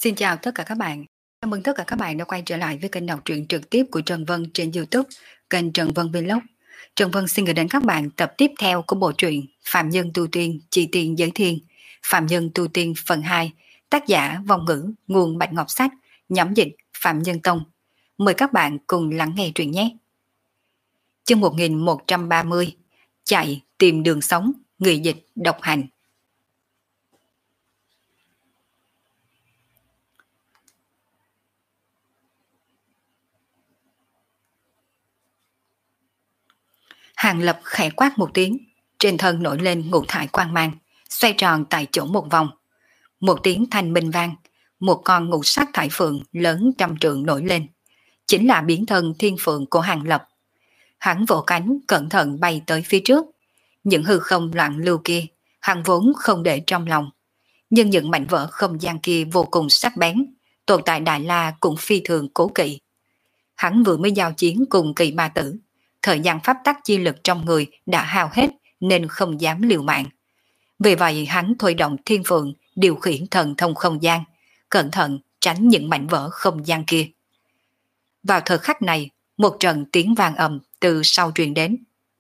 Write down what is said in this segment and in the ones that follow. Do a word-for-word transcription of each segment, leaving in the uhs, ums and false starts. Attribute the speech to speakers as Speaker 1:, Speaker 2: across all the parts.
Speaker 1: Xin chào tất cả các bạn. Chào mừng tất cả các bạn đã quay trở lại với kênh đọc truyện trực tiếp của Trần Vân trên YouTube, kênh Trần Vân Vlog. Trần Vân xin gửi đến các bạn tập tiếp theo của bộ truyện Phạm Nhân Tu Tiên, Chi Tiên Giới Thiên, Phạm Nhân Tu Tiên phần hai, tác giả Vong Ngữ, nguồn Bạch Ngọc Sách, nhóm dịch Phạm Nhân Tông. Mời các bạn cùng lắng nghe truyện nhé. Chương một nghìn một trăm ba mươi, chạy tìm đường sống, người dịch độc hành. Hàng Lập khẽ quát một tiếng, trên thân nổi lên ngũ thải quang mang, xoay tròn tại chỗ một vòng. Một tiếng thanh minh vang, một con ngũ sắc thải phượng lớn trăm trượng nổi lên, chính là biến thân thiên phượng của Hàng Lập. Hắn vỗ cánh cẩn thận bay tới phía trước, những hư không loạn lưu kia, hắn vốn không để trong lòng, nhưng những mảnh vỡ không gian kia vô cùng sắc bén, tồn tại Đại La cũng phi thường cố kỵ. Hắn vừa mới giao chiến cùng Kỳ Ma Tử, thời gian pháp tắc chi lực trong người đã hao hết nên không dám liều mạng. Vì vậy hắn thôi động thiên phượng điều khiển thần thông không gian, cẩn thận tránh những mảnh vỡ không gian kia. Vào thời khắc này, một trận tiếng vang ầm từ sau truyền đến.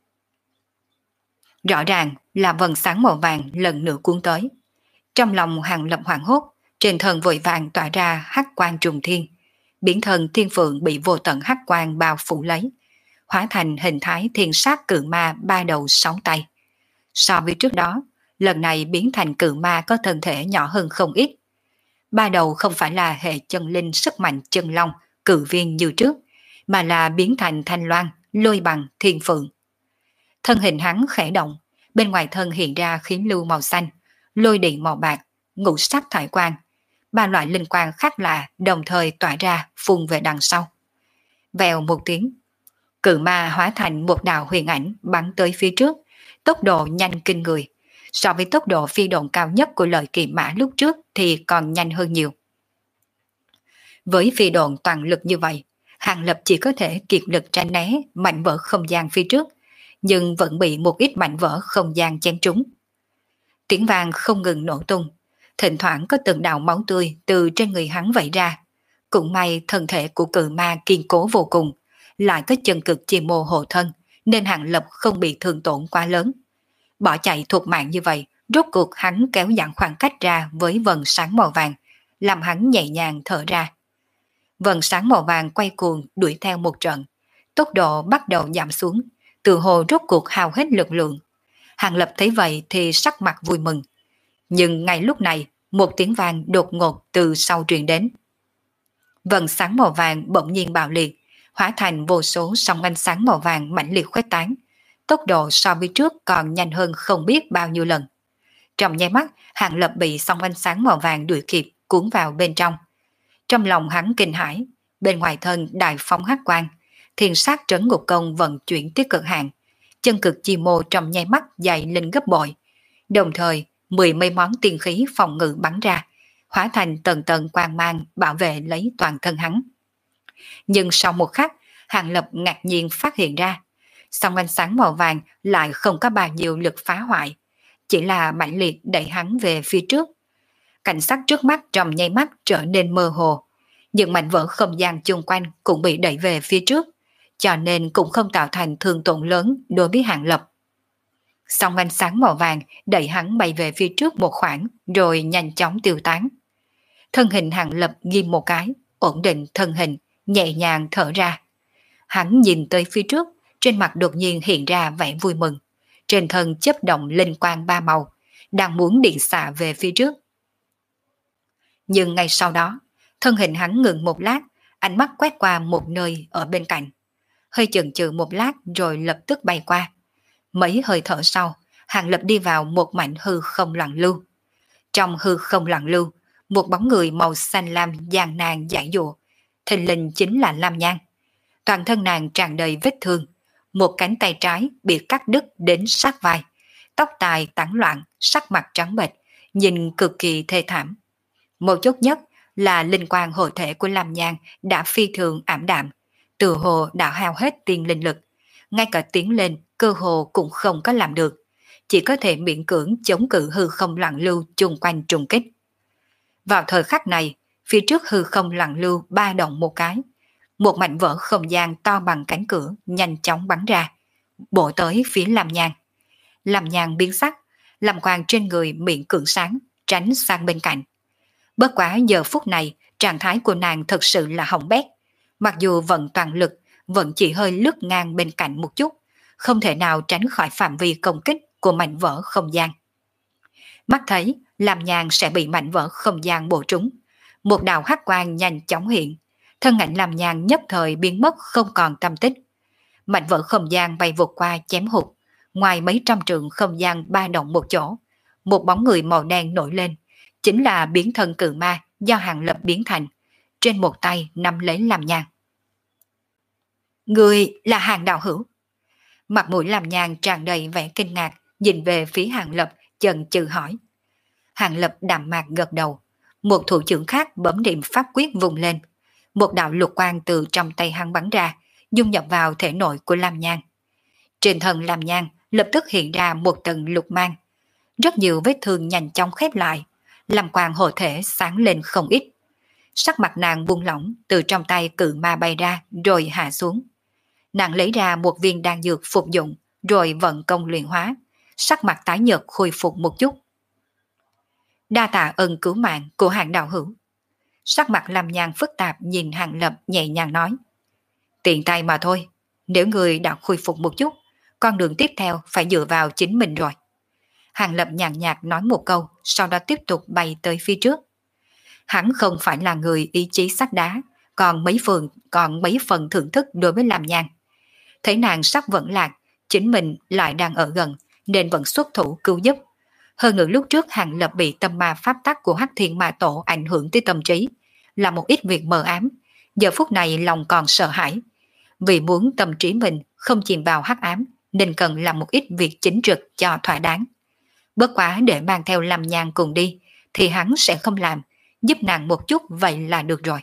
Speaker 1: Rõ ràng là vầng sáng màu vàng lần nữa cuốn tới. Trong lòng Hàng Lập hoảng hốt, trên thân vội vàng tỏa ra hắc quang trùng thiên, biển thần thiên phượng bị vô tận hắc quang bao phủ lấy, hóa thành hình thái thiên sát cự ma ba đầu sáu tay. So với trước đó, lần này biến thành cự ma có thân thể nhỏ hơn không ít. Ba đầu không phải là hệ chân linh sức mạnh chân long, cự viên như trước, mà là biến thành thanh loan, lôi bằng, thiên phượng. Thân hình hắn khẽ động, bên ngoài thân hiện ra khí lưu màu xanh, lôi điện màu bạc, ngũ sắc thải quang. Ba loại linh quang khác lạ đồng thời tỏa ra phun về đằng sau. Vèo một tiếng, cự ma hóa thành một đạo huyền ảnh bắn tới phía trước, tốc độ nhanh kinh người. So với tốc độ phi độn cao nhất của lợi kỳ mã lúc trước thì còn nhanh hơn nhiều. Với phi độn toàn lực như vậy, Hàng Lập chỉ có thể kiệt lực tránh né mảnh vỡ không gian phía trước, nhưng vẫn bị một ít mảnh vỡ không gian chém trúng. Tiếng vang không ngừng nổ tung, thỉnh thoảng có từng đạo máu tươi từ trên người hắn vẩy ra. Cũng may thân thể của cự ma kiên cố vô cùng, lại có chân cực chi mô hộ thân, nên Hàng Lập không bị thương tổn quá lớn. Bỏ chạy thuộc mạng như vậy, rốt cuộc hắn kéo giãn khoảng cách ra với vầng sáng màu vàng, làm hắn nhẹ nhàng thở ra. Vầng sáng màu vàng quay cuồng đuổi theo một trận, tốc độ bắt đầu giảm xuống, từ hồ rốt cuộc hao hết lực lượng. Hàng Lập thấy vậy thì sắc mặt vui mừng. Nhưng ngay lúc này, một tiếng vang đột ngột từ sau truyền đến. Vầng sáng màu vàng bỗng nhiên bạo liệt, hóa thành vô số sóng ánh sáng màu vàng mãnh liệt khuếch tán, tốc độ so với trước còn nhanh hơn không biết bao nhiêu lần. Trong nháy mắt, Hàng Lập bị sóng ánh sáng màu vàng đuổi kịp, cuốn vào bên trong. Trong lòng hắn kinh hãi, bên ngoài thân đại phong hắc quang, thiên sát trấn ngục công vận chuyển tiết cực hạn, chân cực chi mô trong nháy mắt dày lên gấp bội. Đồng thời, mười mấy món tiên khí phòng ngự bắn ra, hóa thành tầng tầng quang mang bảo vệ lấy toàn thân hắn. Nhưng sau một khắc, Hàng Lập ngạc nhiên phát hiện ra, song ánh sáng màu vàng lại không có bao nhiêu lực phá hoại, chỉ là mãnh liệt đẩy hắn về phía trước. Cảnh sắc trước mắt trong nháy mắt trở nên mơ hồ, những mảnh vỡ không gian chung quanh cũng bị đẩy về phía trước, cho nên cũng không tạo thành thương tổn lớn đối với Hàng Lập. Song ánh sáng màu vàng đẩy hắn bay về phía trước một khoảng rồi nhanh chóng tiêu tán. Thân hình Hàng Lập ghim một cái, ổn định thân hình, nhẹ nhàng thở ra. Hắn nhìn tới phía trước, trên mặt đột nhiên hiện ra vẻ vui mừng, trên thân chớp động linh quang ba màu, đang muốn điện xạ về phía trước. Nhưng ngay sau đó, thân hình hắn ngừng một lát, ánh mắt quét qua một nơi ở bên cạnh, hơi chần chừ một lát rồi lập tức bay qua. Mấy hơi thở sau, Hàng Lập đi vào một mảnh hư không loạn lưu. Trong hư không loạn lưu, một bóng người màu xanh lam gian nan giải dụa, thình lình chính là Lam Nhan. Toàn thân nàng tràn đầy vết thương, một cánh tay trái bị cắt đứt đến sát vai, tóc tai tán loạn, sắc mặt trắng bệch, nhìn cực kỳ thê thảm. Một chốt nhất là linh quang hộ thể của Lam Nhan đã phi thường ảm đạm, từ hồ đã hao hết tiên linh lực, ngay cả tiến lên cơ hồ cũng không có làm được, chỉ có thể miễn cưỡng chống cự hư không loạn lưu chung quanh trùng kích. Vào thời khắc này, phía trước hư không lặng lưu ba động một cái. Một mảnh vỡ không gian to bằng cánh cửa nhanh chóng bắn ra, bổ tới phía Lam Nhan. Lam Nhan biến sắc, làm quang trên người miệng cưỡng sáng, tránh sang bên cạnh. Bất quá giờ phút này, trạng thái của nàng thật sự là hỏng bét. Mặc dù vận toàn lực, vẫn chỉ hơi lướt ngang bên cạnh một chút, không thể nào tránh khỏi phạm vi công kích của mảnh vỡ không gian. Mắt thấy, Lam Nhan sẽ bị mảnh vỡ không gian bổ trúng. Một đạo hắc quang nhanh chóng hiện, thân ảnh Lam Nhan nhất thời biến mất không còn tâm tích. Mảnh vỡ không gian bay vụt qua chém hụt, ngoài mấy trăm trượng không gian ba động một chỗ, một bóng người màu đen nổi lên, chính là biến thân cự ma do Hàng Lập biến thành, trên một tay nắm lấy Lam Nhan. Người là Hàng đạo hữu. Mặt mũi Lam Nhan tràn đầy vẻ kinh ngạc, nhìn về phía Hàng Lập, chần chừ hỏi. Hàng Lập đạm mạc gật đầu, một thủ trưởng khác bấm niệm pháp quyết vùng lên, một đạo lục quang từ trong tay hắn bắn ra, dung nhập vào thể nội của Lam Nhan. Trên thân Lam Nhan lập tức hiện ra một tầng lục mang, rất nhiều vết thương nhanh chóng khép lại, làm quang hộ thể sáng lên không ít. Sắc mặt nàng buông lỏng, từ trong tay cự ma bay ra rồi hạ xuống. Nàng lấy ra một viên đan dược phục dụng, rồi vận công luyện hóa, sắc mặt tái nhợt khôi phục một chút. Đa tạ ân cứu mạng của Hàng đạo hữu. Sắc mặt Lam Nhan phức tạp nhìn Hàng Lập nhẹ nhàng nói. Tiện tay mà thôi, nếu người đã khôi phục một chút, con đường tiếp theo phải dựa vào chính mình rồi. Hàng Lập nhàn nhạt nói một câu, sau đó tiếp tục bay tới phía trước. Hắn không phải là người ý chí sắt đá, còn mấy phần, còn mấy phần thưởng thức đối với Lam Nhan. Thấy nàng sắp vẫn lạc, chính mình lại đang ở gần, nên vẫn xuất thủ cứu giúp. Hơn nữa lúc trước Hàng Lập bị tâm ma pháp tắc của Hắc Thiên Ma Tổ ảnh hưởng tới tâm trí, là một ít việc mờ ám, giờ phút này lòng còn sợ hãi. Vì muốn tâm trí mình không chìm vào hắc ám, nên cần làm một ít việc chính trực cho thỏa đáng. Bất quá để mang theo Lam Nhan cùng đi, thì hắn sẽ không làm, giúp nàng một chút vậy là được rồi.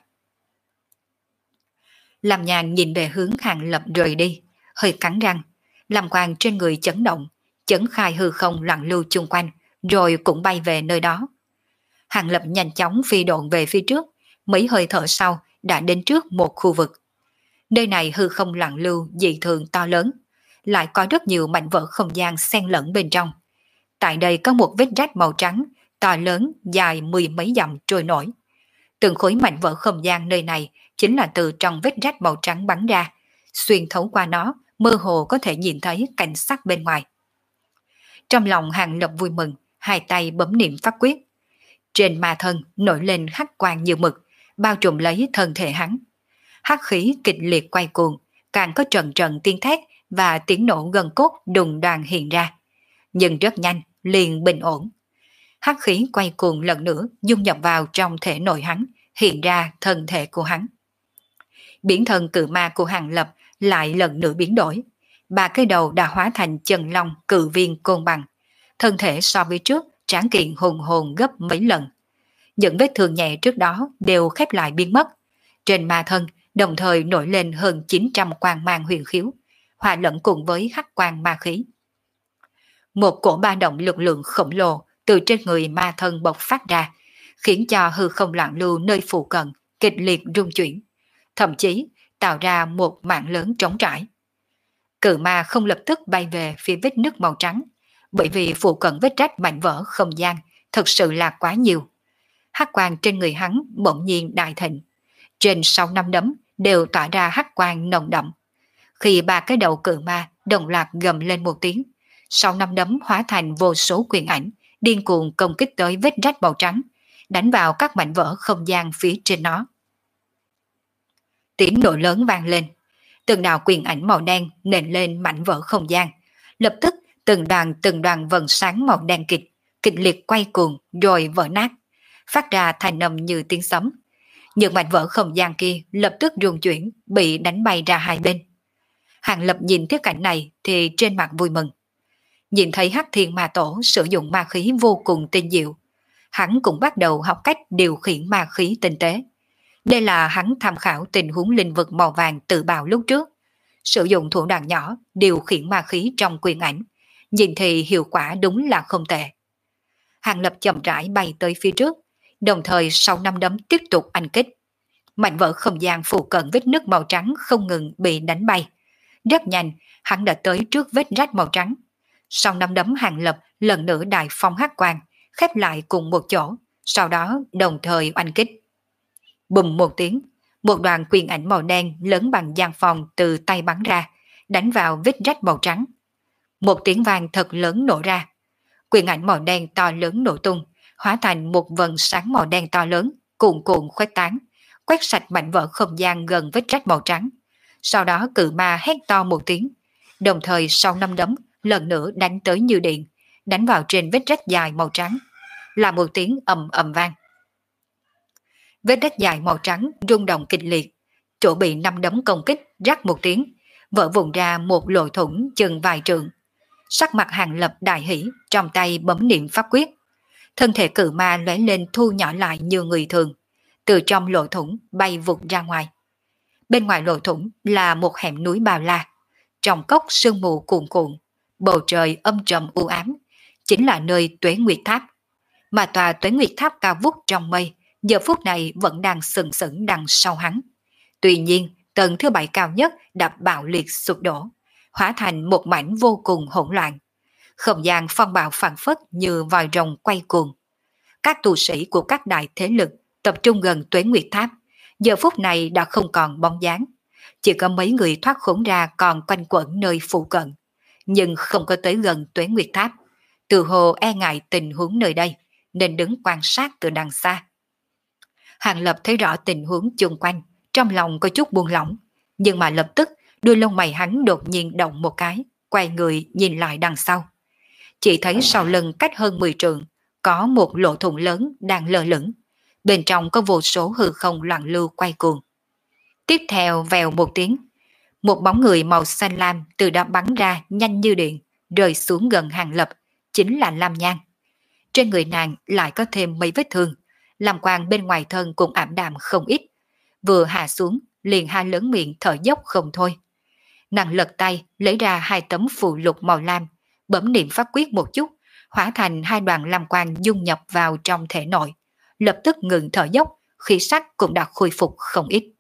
Speaker 1: Lam Nhan nhìn về hướng Hàng Lập rời đi, hơi cắn răng, làm quang trên người chấn động, chấn khai hư không loạn lưu chung quanh, rồi cũng bay về nơi đó. Hàng Lập nhanh chóng phi độn về phía trước, mấy hơi thở sau đã đến trước một khu vực. Nơi này hư không loạn lưu dị thường to lớn, lại có rất nhiều mảnh vỡ không gian xen lẫn bên trong. Tại đây có một vết rách màu trắng, to lớn, dài mười mấy dặm trôi nổi. Từng khối mảnh vỡ không gian nơi này chính là từ trong vết rách màu trắng bắn ra, xuyên thấu qua nó, mơ hồ có thể nhìn thấy cảnh sắc bên ngoài. Trong lòng Hàng Lập vui mừng, hai tay bấm niệm pháp quyết. Trên ma thân nổi lên hắc quang như mực, bao trùm lấy thân thể hắn. Hắc khí kịch liệt quay cuồng, càng có trần trần tiếng thét và tiếng nổ gần cốt đùng đoàn hiện ra. Nhưng rất nhanh, liền bình ổn. Hắc khí quay cuồng lần nữa dung nhập vào trong thể nội hắn, hiện ra thân thể của hắn. Biển thân cự ma của Hàng Lập lại lần nữa biến đổi. Ba cái đầu đã hóa thành chân long cự viên côn bằng. Thân thể so với trước tráng kiện hùng hồn gấp mấy lần. Những vết thương nhẹ trước đó đều khép lại biến mất. Trên ma thân đồng thời nổi lên hơn chín trăm quang mang huyền khiếu, hòa lẫn cùng với hắc quang ma khí. Một cổ ba động lực lượng khổng lồ từ trên người ma thân bộc phát ra, khiến cho hư không loạn lưu nơi phụ cận kịch liệt rung chuyển, thậm chí tạo ra một mạng lớn trống trải. Cự ma không lập tức bay về phía vết nứt màu trắng, bởi vì phụ cận vết rách mảnh vỡ không gian thật sự là quá nhiều. Hắc quang trên người hắn bỗng nhiên đại thịnh, trên sáu năm đấm đều tỏa ra hắc quang nồng đậm. Khi ba cái đầu cự ma đồng loạt gầm lên một tiếng, sáu năm đấm hóa thành vô số quyền ảnh, điên cuồng công kích tới vết rách màu trắng, đánh vào các mảnh vỡ không gian phía trên nó. Tiếng nổ lớn vang lên, từng đạo quyền ảnh màu đen nện lên mảnh vỡ không gian, lập tức từng đoàn từng đoàn vầng sáng màu đen kịch, kịch liệt quay cuồng rồi vỡ nát, phát ra thành âm như tiếng sấm. Những mảnh vỡ không gian kia lập tức rung chuyển, bị đánh bay ra hai bên. Hàng Lập nhìn thấy cảnh này thì trên mặt vui mừng. Nhìn thấy Hắc Thiên Ma Tổ sử dụng ma khí vô cùng tinh diệu, hắn cũng bắt đầu học cách điều khiển ma khí tinh tế. Đây là hắn tham khảo tình huống linh vực màu vàng tự bào lúc trước, sử dụng thủ đoạn nhỏ điều khiển ma khí trong quyền ảnh, nhìn thì hiệu quả đúng là không tệ. Hàng Lập chậm rãi bay tới phía trước, đồng thời sau năm đấm tiếp tục anh kích. Mảnh vỡ không gian phụ cận vết nứt màu trắng không ngừng bị đánh bay. Rất nhanh, hắn đã tới trước vết rách màu trắng. Sau năm đấm Hàng Lập lần nữa đại phong hắc quang, khép lại cùng một chỗ, sau đó đồng thời oanh kích. Bùm một tiếng, một đoàn quyền ảnh màu đen lớn bằng gian phòng từ tay bắn ra, đánh vào vết rách màu trắng. Một tiếng vang thật lớn nổ ra. Quyền ảnh màu đen to lớn nổ tung, hóa thành một vầng sáng màu đen to lớn, cuồn cuộn khuếch tán, quét sạch mảnh vỡ không gian gần vết rách màu trắng. Sau đó cự ma hét to một tiếng, đồng thời sau năm đấm lần nữa đánh tới như điện, đánh vào trên vết rách dài màu trắng, là một tiếng ầm ầm vang. Vết rách dài màu trắng rung động kịch liệt, chỗ bị năm đấm công kích rắc một tiếng, vỡ vụn ra một lỗ thủng chừng vài trượng. Sắc mặt Hàng Lập đại hỉ, trong tay bấm niệm pháp quyết. Thân thể cự ma lóe lên thu nhỏ lại như người thường, từ trong lỗ thủng bay vụt ra ngoài. Bên ngoài lỗ thủng là một hẻm núi bao la, trong cốc sương mù cuồn cuộn, bầu trời âm trầm u ám, chính là nơi Tuế Nguyệt Tháp. Mà tòa Tuế Nguyệt Tháp cao vút trong mây, giờ phút này vẫn đang sừng sững đằng sau hắn. Tuy nhiên, tầng thứ bảy cao nhất đã bạo liệt sụp đổ, hóa thành một mảnh vô cùng hỗn loạn. Không gian phong bạo phảng phất như vòi rồng quay cuồng. Các tu sĩ của các đại thế lực tập trung gần Tuế Nguyệt Tháp, giờ phút này đã không còn bóng dáng. Chỉ có mấy người thoát khốn ra còn quanh quẩn nơi phụ cận, nhưng không có tới gần Tuế Nguyệt Tháp. Từ hồ e ngại tình huống nơi đây, nên đứng quan sát từ đằng xa. Hàng Lập thấy rõ tình huống chung quanh, trong lòng có chút buông lỏng, nhưng mà lập tức đuôi lông mày hắn đột nhiên động một cái, quay người nhìn lại đằng sau. Chỉ thấy sau lưng cách hơn mười trượng, có một lỗ thủng lớn đang lơ lửng, bên trong có vô số hư không loạn lưu quay cuồng. Tiếp theo vèo một tiếng, một bóng người màu xanh lam từ đó bắn ra nhanh như điện, rơi xuống gần Hàng Lập, chính là Lam Nhan. Trên người nàng lại có thêm mấy vết thương, làm quang bên ngoài thân cũng ảm đạm không ít. Vừa hạ xuống, liền hai lớn miệng thở dốc không thôi. Nàng lật tay lấy ra hai tấm phù lục màu lam, bấm niệm pháp quyết một chút, hóa thành hai đoàn lam quang dung nhập vào trong thể nội, lập tức ngừng thở dốc, khí sắc cũng đã khôi phục không ít.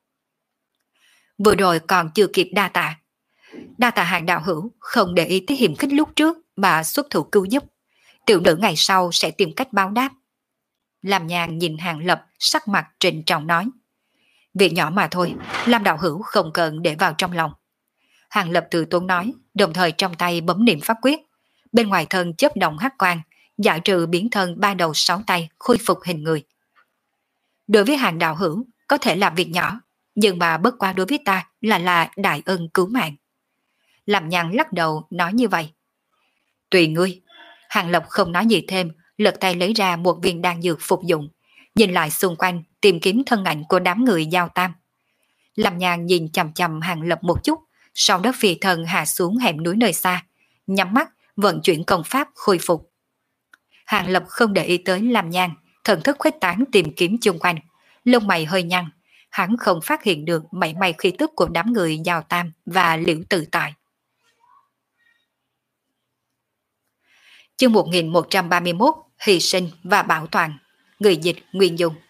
Speaker 1: Vừa rồi còn chưa kịp đa tạ. Đa tạ Hàng đạo hữu không để ý tới hiểm khích lúc trước mà xuất thủ cứu giúp. Tiểu nữ ngày sau sẽ tìm cách báo đáp. Lam Nhan nhìn Hàng Lập sắc mặt trịnh trọng nói. Việc nhỏ mà thôi, Lam đạo hữu không cần để vào trong lòng. Hàng Lập từ tốn nói, đồng thời trong tay bấm niệm pháp quyết. Bên ngoài thân chớp động hắc quang, giải trừ biến thân ba đầu sáu tay, khôi phục hình người. Đối với Hàng đạo hữu, có thể là việc nhỏ, nhưng mà bất qua đối với ta là là đại ân cứu mạng. Lam Nhan lắc đầu nói như vậy. Tùy ngươi. Hàng Lập không nói gì thêm, lật tay lấy ra một viên đan dược phục dụng, nhìn lại xung quanh tìm kiếm thân ảnh của đám người Giao Tam. Lam Nhan nhìn chằm chằm Hàng Lập một chút, sau đó phi thân hạ xuống hẻm núi nơi xa, nhắm mắt vận chuyển công pháp khôi phục. Hàng Lập không để ý tới Lam Nhan, thần thức khuếch tán tìm kiếm chung quanh, lông mày hơi nhăn, hắn không phát hiện được mảy may khí tức của đám người Giao Tam và Liễu Tự Tại. Chương một nghìn một trăm ba mươi mốt, Hy sinh và bảo toàn. Người dịch Nguyên Dung.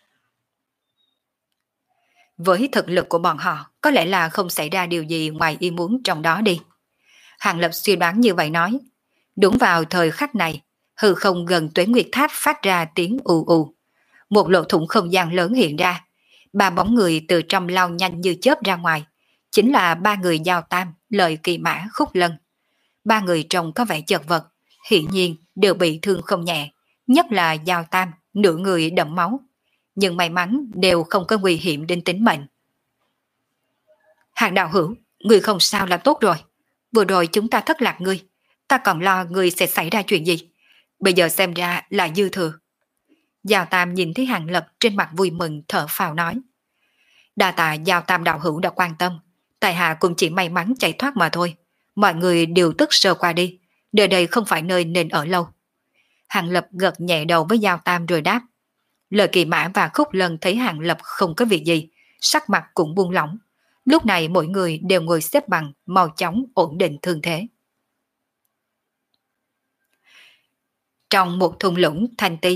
Speaker 1: Với thực lực của bọn họ, có lẽ là không xảy ra điều gì ngoài ý muốn trong đó đi. Hàng Lập suy đoán như vậy nói. Đúng vào thời khắc này, hư không gần Tuế Nguyệt Tháp phát ra tiếng ù ù. Một lỗ thủng không gian lớn hiện ra. Ba bóng người từ trong lao nhanh như chớp ra ngoài. Chính là ba người Giao Tam, Lợi Kỳ Mã, Khúc Lân. Ba người trông có vẻ chật vật, hiển nhiên đều bị thương không nhẹ, nhất là Giao Tam, nửa người đẫm máu. Nhưng may mắn đều không có nguy hiểm đến tính mệnh. Hàng đạo hữu, người không sao là tốt rồi. Vừa rồi chúng ta thất lạc ngươi, ta còn lo ngươi sẽ xảy ra chuyện gì. Bây giờ xem ra là dư thừa. Giao Tam nhìn thấy Hàng Lập trên mặt vui mừng thở phào nói. Đa tạ Giao Tam đạo hữu đã quan tâm, tại hạ cũng chỉ may mắn chạy thoát mà thôi. Mọi người đều tức sơ qua đi, nơi đây không phải nơi nên ở lâu. Hàng Lập gật nhẹ đầu với Giao Tam rồi đáp. Lợi Kỳ Mã và Khúc Lân thấy Hàng Lập không có việc gì, sắc mặt cũng buông lỏng. Lúc này mỗi người đều ngồi xếp bằng, mau chóng ổn định thương thế. Trong một thung lũng thanh ti,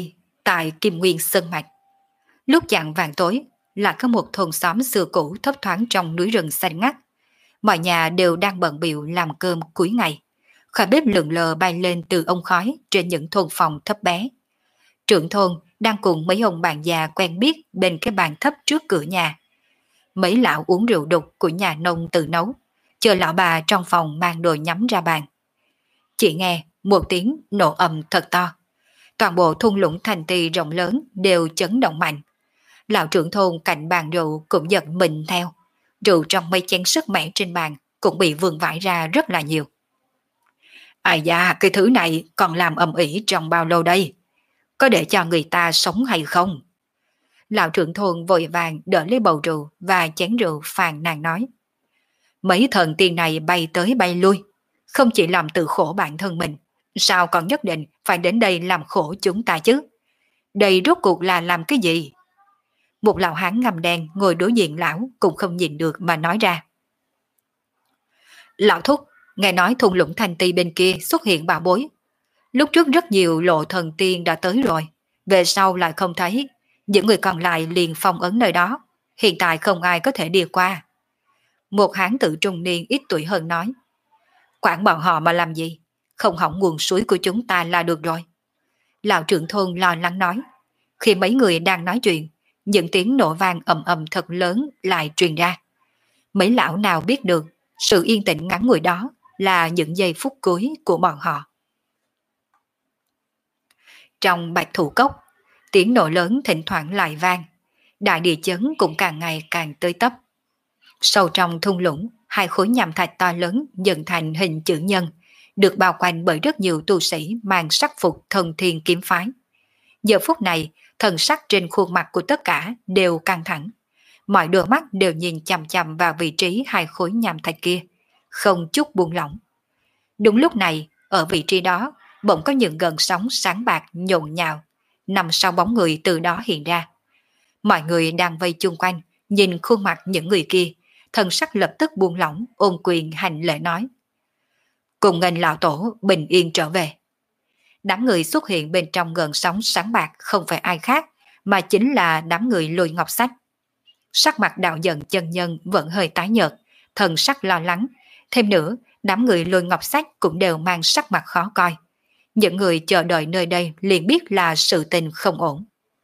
Speaker 1: tại Kim Nguyên Sơn Mạch. Lúc chạng vàng tối, lại có một thôn xóm xưa cũ thấp thoáng trong núi rừng xanh ngắt. Mọi nhà đều đang bận bịu làm cơm cuối ngày. Khói bếp lượn lờ bay lên từ ống khói trên những thôn phòng thấp bé. Trưởng thôn đang cùng mấy ông bạn già quen biết bên cái bàn thấp trước cửa nhà. Mấy lão uống rượu đục của nhà nông tự nấu, chờ lão bà trong phòng mang đồ nhắm ra bàn. Chỉ nghe một tiếng nổ ầm thật to. Toàn bộ thung lũng thành trì rộng lớn đều chấn động mạnh. Lão trưởng thôn cạnh bàn rượu cũng giật mình theo. Rượu trong mấy chén sức mẻ trên bàn cũng bị vương vãi ra rất là nhiều. Ai da, cái thứ này còn làm ầm ĩ trong bao lâu đây? Có để cho người ta sống hay không? Lão trưởng thôn vội vàng đỡ lấy bầu rượu và chén rượu phàn nàn nói. Mấy thần tiên này bay tới bay lui, không chỉ làm tự khổ bản thân mình, sao còn nhất định phải đến đây làm khổ chúng ta chứ? Đây rốt cuộc là làm cái gì? Một lão hán ngăm đen ngồi đối diện lão cũng không nhìn được mà nói ra. Lão thúc, nghe nói thung lũng thành ti bên kia xuất hiện bảo bối. Lúc trước rất nhiều lộ thần tiên đã tới rồi, về sau lại không thấy. Những người còn lại liền phong ấn nơi đó, hiện tại không ai có thể đi qua. Một hán tử trung niên ít tuổi hơn nói. Quản bọn họ mà làm gì? Không hỏng nguồn suối của chúng ta là được rồi. Lão trưởng thôn lo lắng nói. Khi mấy người đang nói chuyện, những tiếng nổ vang ầm ầm thật lớn lại truyền ra. Mấy lão nào biết được sự yên tĩnh ngắn ngủi đó là những giây phút cuối của bọn họ. Trong Bạch Thủ Cốc, tiếng nổ lớn thỉnh thoảng lại vang, đại địa chấn cũng càng ngày càng tơi tấp. Sâu trong thung lũng, hai khối nham thạch to lớn dựng thành hình chữ nhân, được bao quanh bởi rất nhiều tu sĩ mang sắc phục thần thiên kiếm phái. Giờ phút này, thần sắc trên khuôn mặt của tất cả đều căng thẳng. Mọi đôi mắt đều nhìn chằm chằm vào vị trí hai khối nham thạch kia, không chút buông lỏng. Đúng lúc này, ở vị trí đó, bỗng có những gợn sóng sáng bạc nhộn nhạo, nằm sau bóng người từ đó hiện ra. Mọi người đang vây chung quanh, nhìn khuôn mặt những người kia, thần sắc lập tức buông lỏng, ôn quyền hành lễ nói. Cùng nghênh lão tổ bình yên trở về. Đám người xuất hiện bên trong gợn sóng sáng bạc không phải ai khác, mà chính là đám người Lôi Ngọc Sách. Sắc mặt đạo dần chân nhân vẫn hơi tái nhợt, thần sắc lo lắng. Thêm nữa, đám người Lôi Ngọc Sách cũng đều mang sắc mặt khó coi. Những người chờ đợi nơi đây liền biết là sự tình không ổn.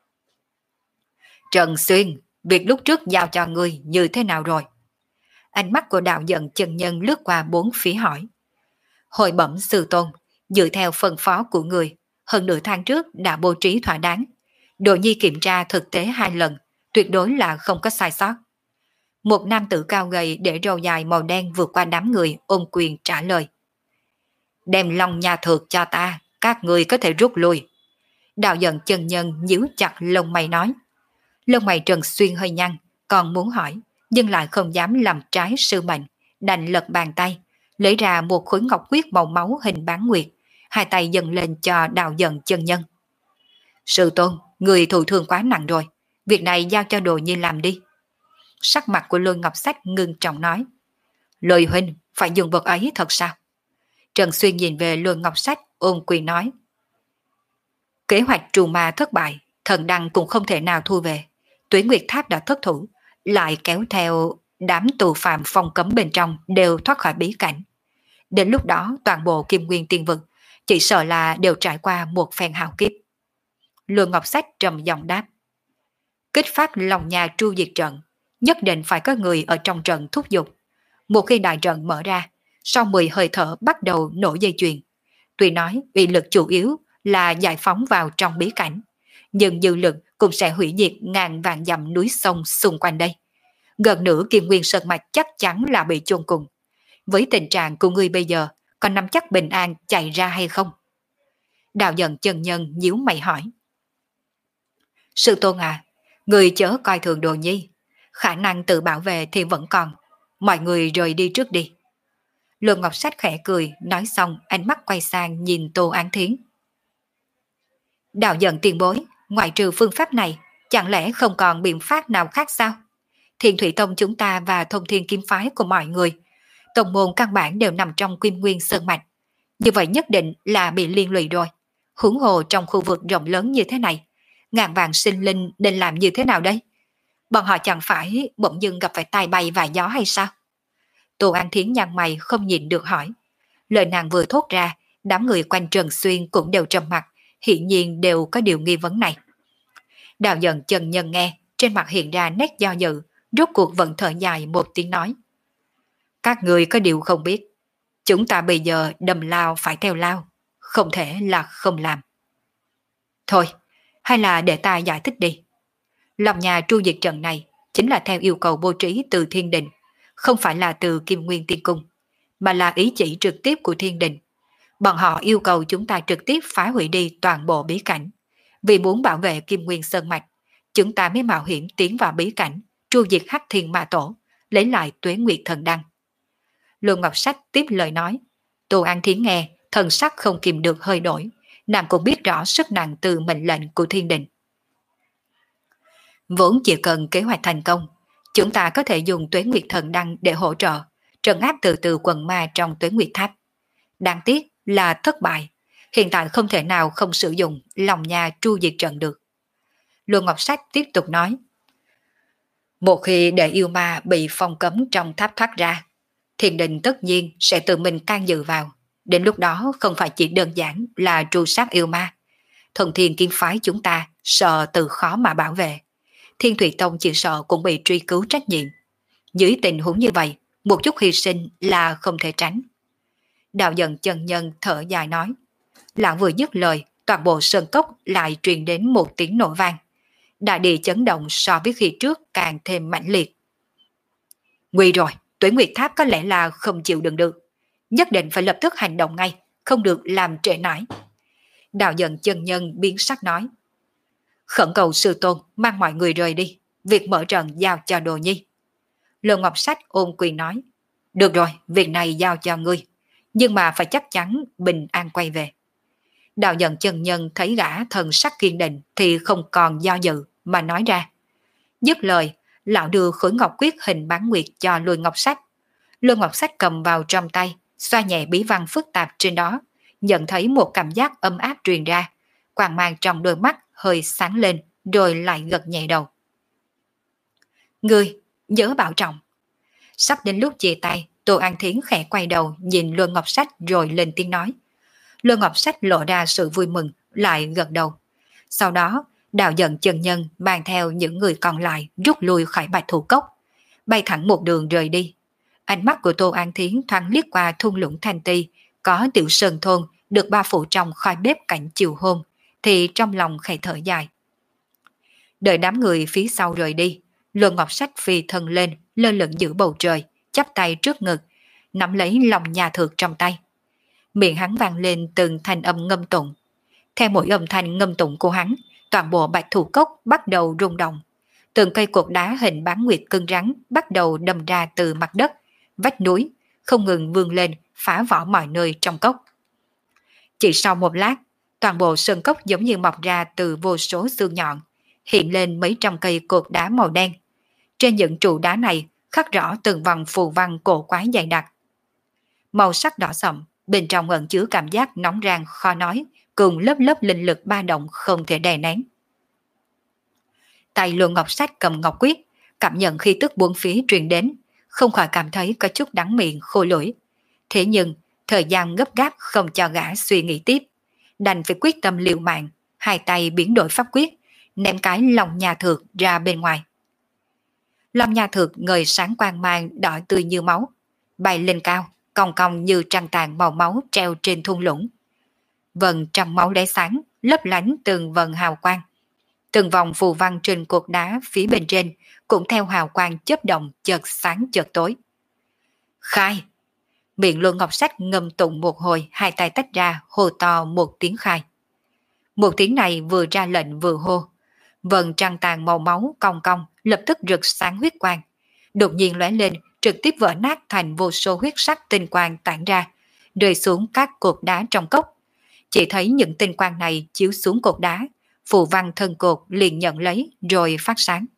Speaker 1: Trần Xuyên, việc lúc trước giao cho ngươi như thế nào rồi? Ánh mắt của đạo dần chân nhân lướt qua bốn phía hỏi. Hồi bẩm sư tôn, dựa theo phân phó của người, hơn nửa tháng trước đã bố trí thỏa đáng. Đồ nhi kiểm tra thực tế hai lần, tuyệt đối là không có sai sót. Một nam tử cao gầy để râu dài màu đen vượt qua đám người ôm quyền trả lời. Đem lòng nhà thược cho ta, các người có thể rút lui. Đạo dần chân nhân nhíu chặt lông mày nói. Lông mày Trần Xuyên hơi nhăn, còn muốn hỏi, nhưng lại không dám làm trái sư mệnh, đành lật bàn tay, lấy ra một khối ngọc huyết màu máu hình bán nguyệt, hai tay dâng lên cho đạo dần chân nhân. Sư tôn, người thụ thương quá nặng rồi, việc này giao cho Đồ Nhi làm đi. Sắc mặt của Lôi Ngọc Sách ngưng trọng nói. Lôi huynh, phải dùng vật ấy thật sao? Trần Xuyên nhìn về Lôi Ngọc Sách ôn quyền nói. Kế hoạch trù ma thất bại, thần đăng cũng không thể nào thu về. Tuế Nguyệt Tháp đã thất thủ, lại kéo theo đám tù phạm phong cấm bên trong đều thoát khỏi bí cảnh. Đến lúc đó toàn bộ Kim Nguyên Tiên Vực chỉ sợ là đều trải qua một phen hào kiếp. Lôi Ngọc Sách trầm giọng đáp. Kích phát lòng nhà tru diệt trận, nhất định phải có người ở trong trận thúc giục. Một khi đại trận mở ra, sau mười hơi thở bắt đầu nổ dây chuyền. Tuy nói uy lực chủ yếu là giải phóng vào trong bí cảnh, nhưng dư lực cũng sẽ hủy diệt ngàn vạn dặm núi sông xung quanh đây. Gần nửa Kim Nguyên Sơn Mạch chắc chắn là bị chôn cùng. Với tình trạng của ngươi bây giờ, còn nắm chắc bình an chạy ra hay không? Đạo dần chân nhân nhíu mày hỏi. Sư tôn à, người chớ coi thường Đồ Nhi, khả năng tự bảo vệ thì vẫn còn, mọi người rời đi trước đi. Lôi Ngọc Sách khẽ cười, nói xong ánh mắt quay sang nhìn Tô Án Thiến. Đạo dần tiền bối, ngoại trừ phương pháp này, chẳng lẽ không còn biện pháp nào khác sao? Thiên Thủy Tông chúng ta và Thông Thiên Kiếm Phái của mọi người, tông môn căn bản đều nằm trong Kim Nguyên Sơn Mạch. Như vậy nhất định là bị liên lụy rồi. Huống hồ trong khu vực rộng lớn như thế này, Ngàn vàng sinh linh nên làm như thế nào đây? Bọn họ chẳng phải bỗng dưng gặp phải tai bay và gió hay sao? Tô An Thiến nhăn mày không nhìn được hỏi. Lời nàng vừa thốt ra, đám người quanh Trần Xuyên cũng đều trầm mặt, hiển nhiên đều có điều nghi vấn này. Đào Dần chân nhân nghe, trên mặt hiện ra nét do dự, rốt cuộc vẫn thở dài một tiếng nói. Các người có điều không biết, chúng ta bây giờ đầm lao phải theo lao, không thể là không làm. Thôi, hay là để ta giải thích đi. Lòng nhà tru diệt trận này chính là theo yêu cầu bố trí từ thiên đình, không phải là từ Kim Nguyên Tiên Cung, mà là ý chỉ trực tiếp của thiên đình. Bọn họ yêu cầu chúng ta trực tiếp phá hủy đi toàn bộ bí cảnh. Vì muốn bảo vệ Kim Nguyên Sơn Mạch, chúng ta mới mạo hiểm tiến vào bí cảnh, tru diệt Hắc Thiên Ma Tổ, lấy lại Tuế Nguyệt Thần Đăng. Lương Ngọc Sách tiếp lời nói. Tô An Thiến nghe, thần sắc không kìm được hơi đổi, nàng cũng biết rõ sức nặng từ mệnh lệnh của thiên đình. Vốn chỉ cần kế hoạch thành công, chúng ta có thể dùng Tuế Nguyệt Thần Đăng để hỗ trợ, trấn áp từ từ quần ma trong Tuế Nguyệt Tháp. Đáng tiếc là thất bại, hiện tại không thể nào không sử dụng lòng nhà tru diệt trận được. Lương Ngọc Sách tiếp tục nói. Một khi để yêu ma bị phong cấm trong tháp thoát ra, thiên đình tất nhiên sẽ tự mình can dự vào. Đến lúc đó không phải chỉ đơn giản là tru sát yêu ma. Thần Thiên Kiếm Phái chúng ta sợ từ khó mà bảo vệ. Thiên Thủy Tông chỉ sợ cũng bị truy cứu trách nhiệm. Dưới tình huống như vậy, một chút hy sinh là không thể tránh. Đạo Dần chân nhân thở dài nói. Lão vừa dứt lời, toàn bộ sơn cốc lại truyền đến một tiếng nổ vang. Đại địa chấn động so với khi trước càng thêm mãnh liệt. Nguy rồi, Tuế Nguyệt Tháp có lẽ là không chịu đựng được. Nhất định phải lập tức hành động ngay, không được làm trễ nải. Đạo Dần chân nhân biến sắc nói. Khẩn cầu sư tôn mang mọi người rời đi, việc mở trận giao cho Đồ Nhi. Lương Ngọc Sách ôm quyền nói. Được rồi, việc này giao cho ngươi, nhưng mà phải chắc chắn bình an quay về. Đạo Dần chân nhân thấy gã thần sắc kiên định thì không còn do dự mà nói ra. Dứt lời, lão đưa khối ngọc quyết hình bán nguyệt cho Lương Ngọc Sách. Lương Ngọc Sách cầm vào trong tay, xoa nhẹ bí văn phức tạp trên đó, nhận thấy một cảm giác ấm áp truyền ra, quang mang trong đôi mắt hơi sáng lên, rồi lại gật nhẹ đầu. Ngươi, nhớ bảo trọng. Sắp đến lúc chia tay, Tô An Thiến khẽ quay đầu nhìn Lương Ngọc Sách rồi lên tiếng nói. Lương Ngọc Sách lộ ra sự vui mừng, lại gật đầu. Sau đó, Đạo Dần chân nhân mang theo những người còn lại rút lui khỏi Bạch Thủ Cốc, bay thẳng một đường rời đi. Ánh mắt của Tô An Thiến thoáng liếc qua thung lũng Thanh Ti, có Tiểu Sơn Thôn được bao phủ trong khói bếp cảnh chiều hôm, thì trong lòng khẽ thở dài. Đợi đám người phía sau rời đi, Lương Ngọc Sách phi thân lên, lơ lửng giữa bầu trời, chắp tay trước ngực, nắm lấy lòng nhà thược trong tay. Miệng hắn vang lên từng thanh âm ngâm tụng. Theo mỗi âm thanh ngâm tụng của hắn, toàn bộ Bạch Thủ Cốc bắt đầu rung động. Từng cây cột đá hình bán nguyệt cứng rắn bắt đầu đâm ra từ mặt đất, vách núi, không ngừng vươn lên, phá vỡ mọi nơi trong cốc. Chỉ sau một lát, toàn bộ sơn cốc giống như mọc ra từ vô số xương nhọn, hiện lên mấy trăm cây cột đá màu đen. Trên những trụ đá này khắc rõ từng vòng phù văn cổ quái dày đặc. Màu sắc đỏ sậm, bên trong ẩn chứa cảm giác nóng rang khó nói, cùng lớp lớp linh lực ba động không thể đè nén. Tay Lương Ngọc Sách cầm ngọc quyết, cảm nhận khi tức bốn phía truyền đến, không khỏi cảm thấy có chút đắng miệng khô lưỡi. Thế nhưng, thời gian gấp gáp không cho gã suy nghĩ tiếp, đành phải quyết tâm liều mạng, hai tay biến đổi pháp quyết, ném cái lòng nhà thược ra bên ngoài. Lòng nhà thược ngời sáng quang mang đỏ tươi như máu, bay lên cao, cong cong như trăng tàn màu máu treo trên thung lũng. Vầng trăng máu lóe sáng, lấp lánh từng vầng hào quang. Từng vòng phù văn trên cột đá phía bên trên cũng theo hào quang chớp động chợt sáng chợt tối. Khai! Miệng Lương Ngọc Sách ngâm tụng một hồi, hai tay tách ra, hô to một tiếng khai. Một tiếng này vừa ra lệnh vừa hô. Vầng trăng tàn màu máu cong cong lập tức rực sáng huyết quang. Đột nhiên lóe lên, trực tiếp vỡ nát thành vô số huyết sắc tinh quang tản ra, rơi xuống các cột đá trong cốc. Chỉ thấy những tinh quang này chiếu xuống cột đá, phù văn thân cột liền nhận lấy rồi phát sáng.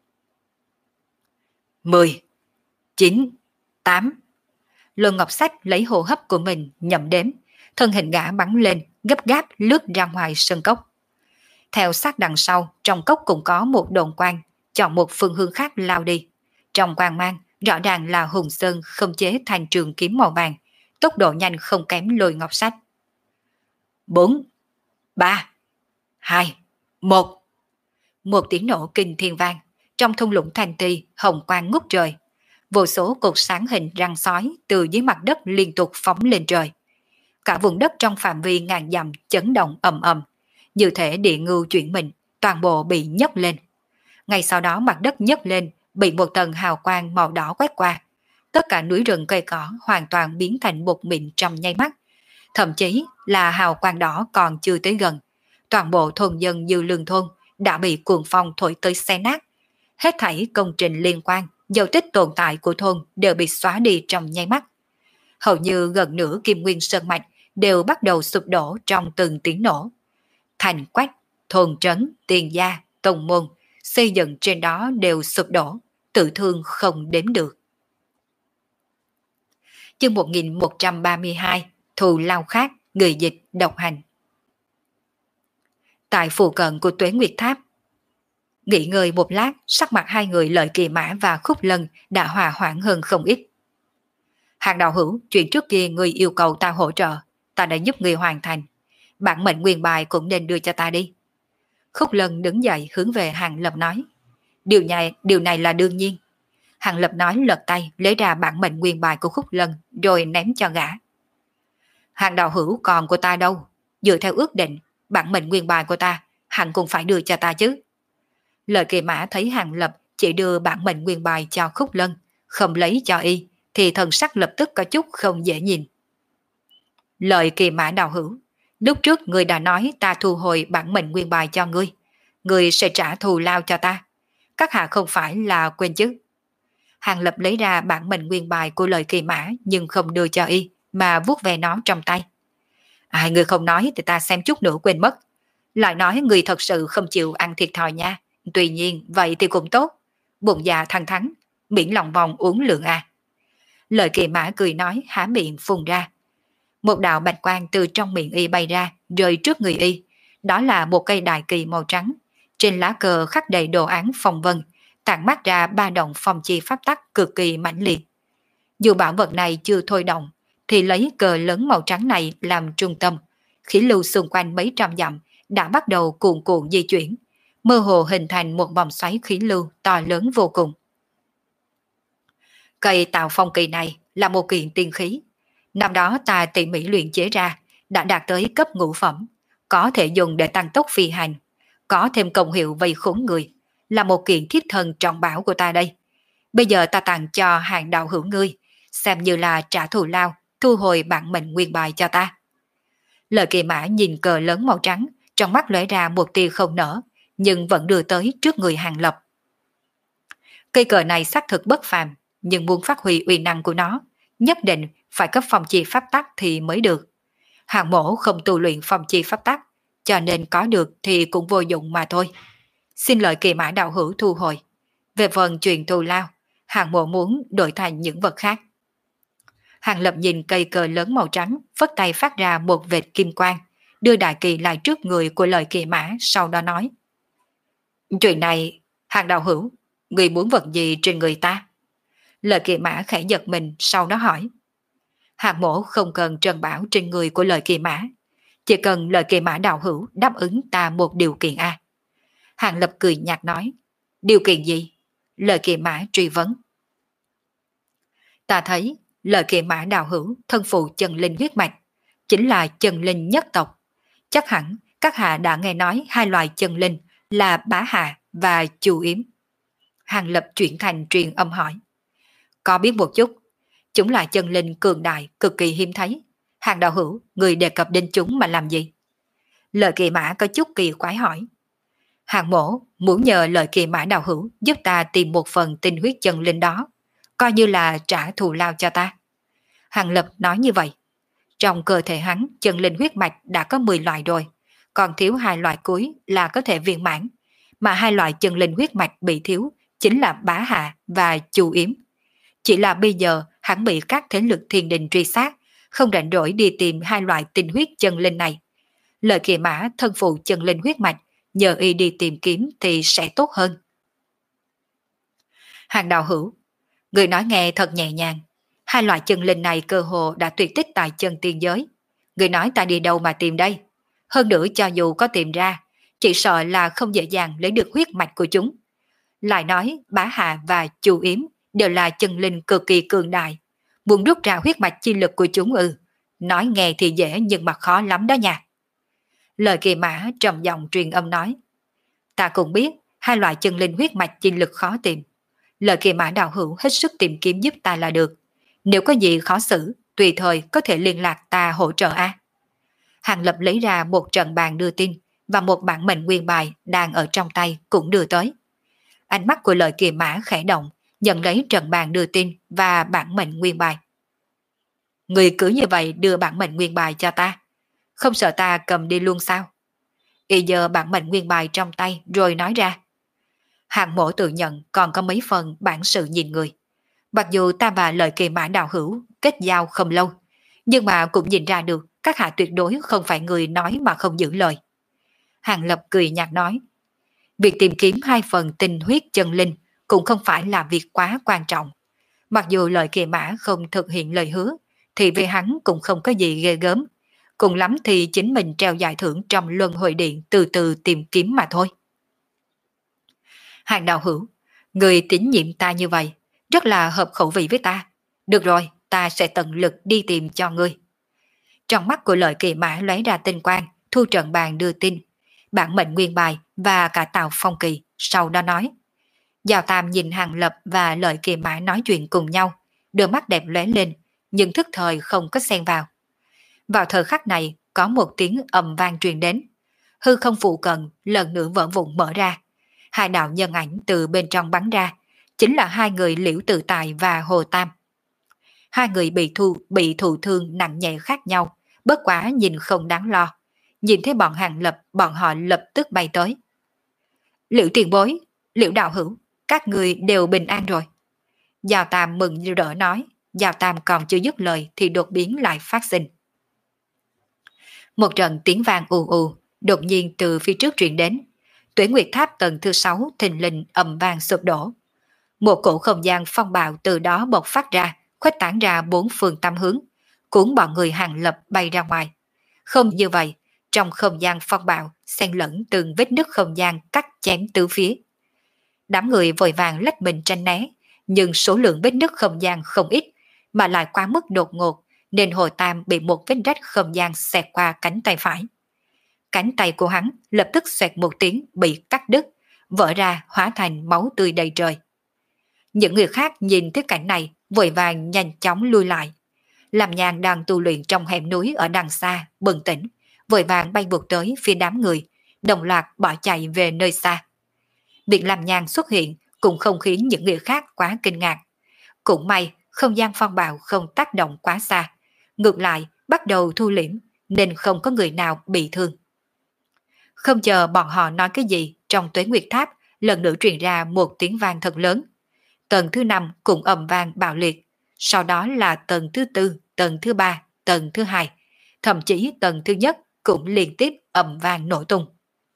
Speaker 1: Mười, chín, tám. Lương Ngọc Sách lấy hô hấp của mình nhậm đếm, thân hình gã bắn lên, gấp gáp lướt ra ngoài sân cốc. Theo sát đằng sau, trong cốc cũng có một đồn quan, chọn một phương hướng khác lao đi. Trong quang mang, rõ ràng là Hùng Sơn không chế thành trường kiếm màu vàng, tốc độ nhanh không kém Lôi Ngọc Sách. Bốn, ba, hai, một. Một tiếng nổ kinh thiên vang, trong thung lũng thành ti, hồng quang ngút trời. Vô số cột sáng hình răng sói từ dưới mặt đất liên tục phóng lên trời. Cả vùng đất trong phạm vi ngàn dặm chấn động ầm ầm, như thể địa ngưu chuyển mình, toàn bộ bị nhấc lên. Ngay sau đó mặt đất nhấc lên, bị một tầng hào quang màu đỏ quét qua. Tất cả núi rừng cây cỏ hoàn toàn biến thành bột mịn trong nháy mắt. Thậm chí là hào quang đỏ còn chưa tới gần. Toàn bộ thôn dân Dư Lương thôn đã bị cuồng phong thổi tới xé nát. Hết thảy công trình liên quan, dấu tích tồn tại của thôn đều bị xóa đi trong nháy mắt. Hầu như gần nửa Kim Nguyên Sơn Mạch đều bắt đầu sụp đổ trong từng tiếng nổ. Thành quách, thôn trấn, tiền gia, tông môn, xây dựng trên đó đều sụp đổ, tự thương không đếm được. Chương một nghìn một trăm ba mươi hai, Thù Lao Khác, người dịch, độc hành. Tại phụ cận của Tuế Nguyệt Tháp, nghỉ ngơi một lát, sắc mặt hai người Lợi Kỳ Mã và Khúc Lân đã hòa hoãn hơn không ít. Hàng đạo hữu, chuyện trước kia người yêu cầu ta hỗ trợ, ta đã giúp người hoàn thành. Bản mệnh nguyên bài cũng nên đưa cho ta đi. Khúc Lân đứng dậy hướng về Hàng Lập nói. Điều này, điều này là đương nhiên. Hàng Lập nói lật tay lấy ra bản mệnh nguyên bài của Khúc Lân rồi ném cho gã. Hàng đạo hữu còn của ta đâu? Dựa theo ước định, bản mệnh nguyên bài của ta, hẳn cũng phải đưa cho ta chứ. Lợi Kỳ Mã thấy Hàng Lập chỉ đưa bản mệnh nguyên bài cho Khúc Lân, không lấy cho y, thì thần sắc lập tức có chút không dễ nhìn. Lợi Kỳ Mã đạo hữu, lúc trước ngươi đã nói ta thu hồi bản mệnh nguyên bài cho ngươi, ngươi sẽ trả thù lao cho ta. Các hạ không phải là quên chứ? Hàng Lập lấy ra bản mệnh nguyên bài của Lợi Kỳ Mã nhưng không đưa cho y, mà vuốt về nó trong tay. Ai, ngươi không nói thì ta xem chút nữa quên mất. Lại nói ngươi thật sự không chịu ăn thiệt thòi nha. Tuy nhiên vậy thì cũng tốt. Bụng dạ thẳng thắn, miễn lòng vòng uống lượng à. Lợi Kỳ Mã cười nói, há miệng phun ra. Một đạo bạch quang từ trong miệng y bay ra, rơi trước người y. Đó là một cây đại kỳ màu trắng. Trên lá cờ khắc đầy đồ án phong vân, tản mát ra ba động phong chi pháp tắc cực kỳ mãnh liệt. Dù bảo vật này chưa thôi động, thì lấy cờ lớn màu trắng này làm trung tâm, khí lưu xung quanh mấy trăm dặm đã bắt đầu cuồn cuộn di chuyển, mơ hồ hình thành một vòng xoáy khí lưu to lớn vô cùng. Cây tạo phong kỳ này là một kiện tiên khí. Năm đó ta tỉ mỉ luyện chế ra, đã đạt tới cấp ngũ phẩm, có thể dùng để tăng tốc phi hành, có thêm công hiệu vây khốn người, là một kiện thiếp thân trọng bảo của ta đây. Bây giờ ta tặng cho Hàng đạo hữu ngươi, xem như là trả thù lao, thu hồi bản mệnh nguyên bài cho ta. Lợi Kỳ Mã nhìn cờ lớn màu trắng, trong mắt lóe ra một tia không nở, nhưng vẫn đưa tới trước người Hàng Lập. Cây cờ này xác thực bất phàm, nhưng muốn phát huy uy năng của nó, nhất định phải cấp phong chi pháp tắc thì mới được. Hàng mổ không tu luyện phong chi pháp tắc, cho nên có được thì cũng vô dụng mà thôi. Xin Lợi Kỳ Mã đạo hữu thu hồi. Về phần chuyện thù lao, Hàng mộ muốn đổi thành những vật khác. Hàng Lập nhìn cây cờ lớn màu trắng, phất tay phát ra một vệt kim quang, đưa đại kỳ lại trước người của Lợi Kỳ Mã, sau đó nói. Chuyện này, Hàng đạo hữu, người muốn vật gì trên người ta? Lợi Kỳ Mã khẽ giật mình, sau đó hỏi. Hàng mổ không cần trân bảo trên người của Lợi Kỳ Mã, chỉ cần Lợi Kỳ Mã đạo hữu đáp ứng ta một điều kiện a. Hàng Lập cười nhạt nói. Điều kiện gì? Lợi Kỳ Mã truy vấn. Ta thấy Lợi Kỳ Mã đạo hữu thân phụ chân linh huyết mạch, chính là chân linh nhất tộc. Chắc hẳn các hạ đã nghe nói hai loài chân linh là Bá Hà và Chu Yếm. Hàng Lập chuyển thành truyền âm hỏi. Có biết một chút, chúng là chân linh cường đại, cực kỳ hiếm thấy. Hàng đạo hữu, người đề cập đến chúng mà làm gì? Lợi Kỳ Mã có chút kỳ quái hỏi. Hàng mổ muốn nhờ Lợi Kỳ Mã đạo hữu giúp ta tìm một phần tinh huyết chân linh đó, coi như là trả thù lao cho ta. Hàng Lập nói như vậy. Trong cơ thể hắn, chân linh huyết mạch đã có mười loại rồi, còn thiếu hai loại cuối là có thể viên mãn, mà hai loại chân linh huyết mạch bị thiếu chính là Bá Hạ và Chu Yếm. Chỉ là bây giờ hắn bị các thế lực thiên đình truy sát, không rảnh rỗi đi tìm hai loại tinh huyết chân linh này. Lợi Kỳ Mã thân phụ chân linh huyết mạch, nhờ y đi tìm kiếm thì sẽ tốt hơn. Hàng đạo hữu, người nói nghe thật nhẹ nhàng. Hai loại chân linh này cơ hồ đã tuyệt tích tại chân tiên giới. Người nói ta đi đâu mà tìm đây? Hơn nữa cho dù có tìm ra, chỉ sợ là không dễ dàng lấy được huyết mạch của chúng. Lại nói Bá Hạ và Chu Yếm đều là chân linh cực kỳ cường đại. Muốn rút ra huyết mạch chi lực của chúng ư? Nói nghe thì dễ nhưng mà khó lắm đó nha. Lời Kỳ Mã trầm giọng truyền âm nói. Ta cũng biết hai loại chân linh huyết mạch chi lực khó tìm. Lời Kỳ Mã đạo hữu hết sức tìm kiếm giúp ta là được. Nếu có gì khó xử, tùy thời có thể liên lạc ta hỗ trợ a. Hàng Lập lấy ra một trận bàn đưa tin và một bản mệnh nguyên bài đang ở trong tay cũng đưa tới. Ánh mắt của Lợi Kỳ Mã khẽ động, nhận lấy trận bàn đưa tin và bản mệnh nguyên bài. Người cứ như vậy đưa bản mệnh nguyên bài cho ta, không sợ ta cầm đi luôn sao? Y giờ bản mệnh nguyên bài trong tay rồi nói ra. Hàng Mỗ tự nhận còn có mấy phần bản sự nhìn người. Mặc dù ta và Lợi Kỳ Mã đạo hữu kết giao không lâu, nhưng mà cũng nhìn ra được các hạ tuyệt đối không phải người nói mà không giữ lời. Hàng Lập cười nhạt nói. Việc tìm kiếm hai phần tinh huyết chân linh cũng không phải là việc quá quan trọng. Mặc dù Lợi Kỳ Mã không thực hiện lời hứa, thì về hắn cũng không có gì ghê gớm. Cùng lắm thì chính mình treo giải thưởng trong luân hồi điện từ từ tìm kiếm mà thôi. Hàng đạo hữu, người tín nhiệm ta như vậy, rất là hợp khẩu vị với ta. Được rồi, ta sẽ tận lực đi tìm cho ngươi. Trong mắt của Lợi Kỳ Mã lóe ra tinh quang, thu trận bàn đưa tin, bản mệnh nguyên bài và cả Tào Phong Kỳ, sau đó nói. Giao Tam nhìn Hàng Lập và Lợi Kỳ Mã nói chuyện cùng nhau, đôi mắt đẹp lóe lên, nhưng thức thời không có xen vào. Vào thời khắc này, có một tiếng ầm vang truyền đến. Hư không phụ cận lần nữa vỡ vụn mở ra. Hai đạo nhân ảnh từ bên trong bắn ra, chính là hai người Liễu Tự Tài và Hồ Tam. Hai người bị thu bị thụ thương nặng nhẹ khác nhau, bất quá nhìn không đáng lo. Nhìn thấy bọn Hàng Lập, bọn họ lập tức bay tới. Liễu tiền bối, Liễu đạo hữu, các người đều bình an rồi. Giao Tam mừng như rỡ nói. Giao Tam còn chưa dứt lời thì đột biến lại phát sinh. Một trận tiếng vang ù ù đột nhiên từ phía trước truyền đến. Tuế Nguyệt Tháp tầng thứ sáu thình lình ầm vang sụp đổ. Một cổ không gian phong bạo từ đó bộc phát ra, khuếch tán ra bốn phương tám hướng, cuốn bọn người Hàng Lập bay ra ngoài. Không như vậy, trong không gian phong bạo xen lẫn từng vết nứt không gian cắt chém tứ phía. Đám người vội vàng lách mình tranh né, nhưng số lượng vết nứt không gian không ít, mà lại quá mức đột ngột, nên Hồ Tam bị một vết rách không gian xẹt qua cánh tay phải. Cánh tay của hắn lập tức xoẹt một tiếng bị cắt đứt, vỡ ra hóa thành máu tươi đầy trời. Những người khác nhìn thấy cảnh này vội vàng nhanh chóng lui lại. Làm Nhàn đang tu luyện trong hẻm núi ở đằng xa, bừng tỉnh, vội vàng bay vụt tới phía đám người, đồng loạt bỏ chạy về nơi xa. Việc Làm Nhàn xuất hiện cũng không khiến những người khác quá kinh ngạc. Cũng may không gian phong bạo không tác động quá xa, ngược lại bắt đầu thu liễm nên không có người nào bị thương. Không chờ bọn họ nói cái gì, trong Tuế Nguyệt Tháp lần nữa truyền ra một tiếng vang thật lớn. Tầng thứ năm cũng ầm vang bạo liệt, sau đó là tầng thứ tư, tầng thứ ba, tầng thứ hai, thậm chí tầng thứ nhất cũng liên tiếp ầm vang nổ tung.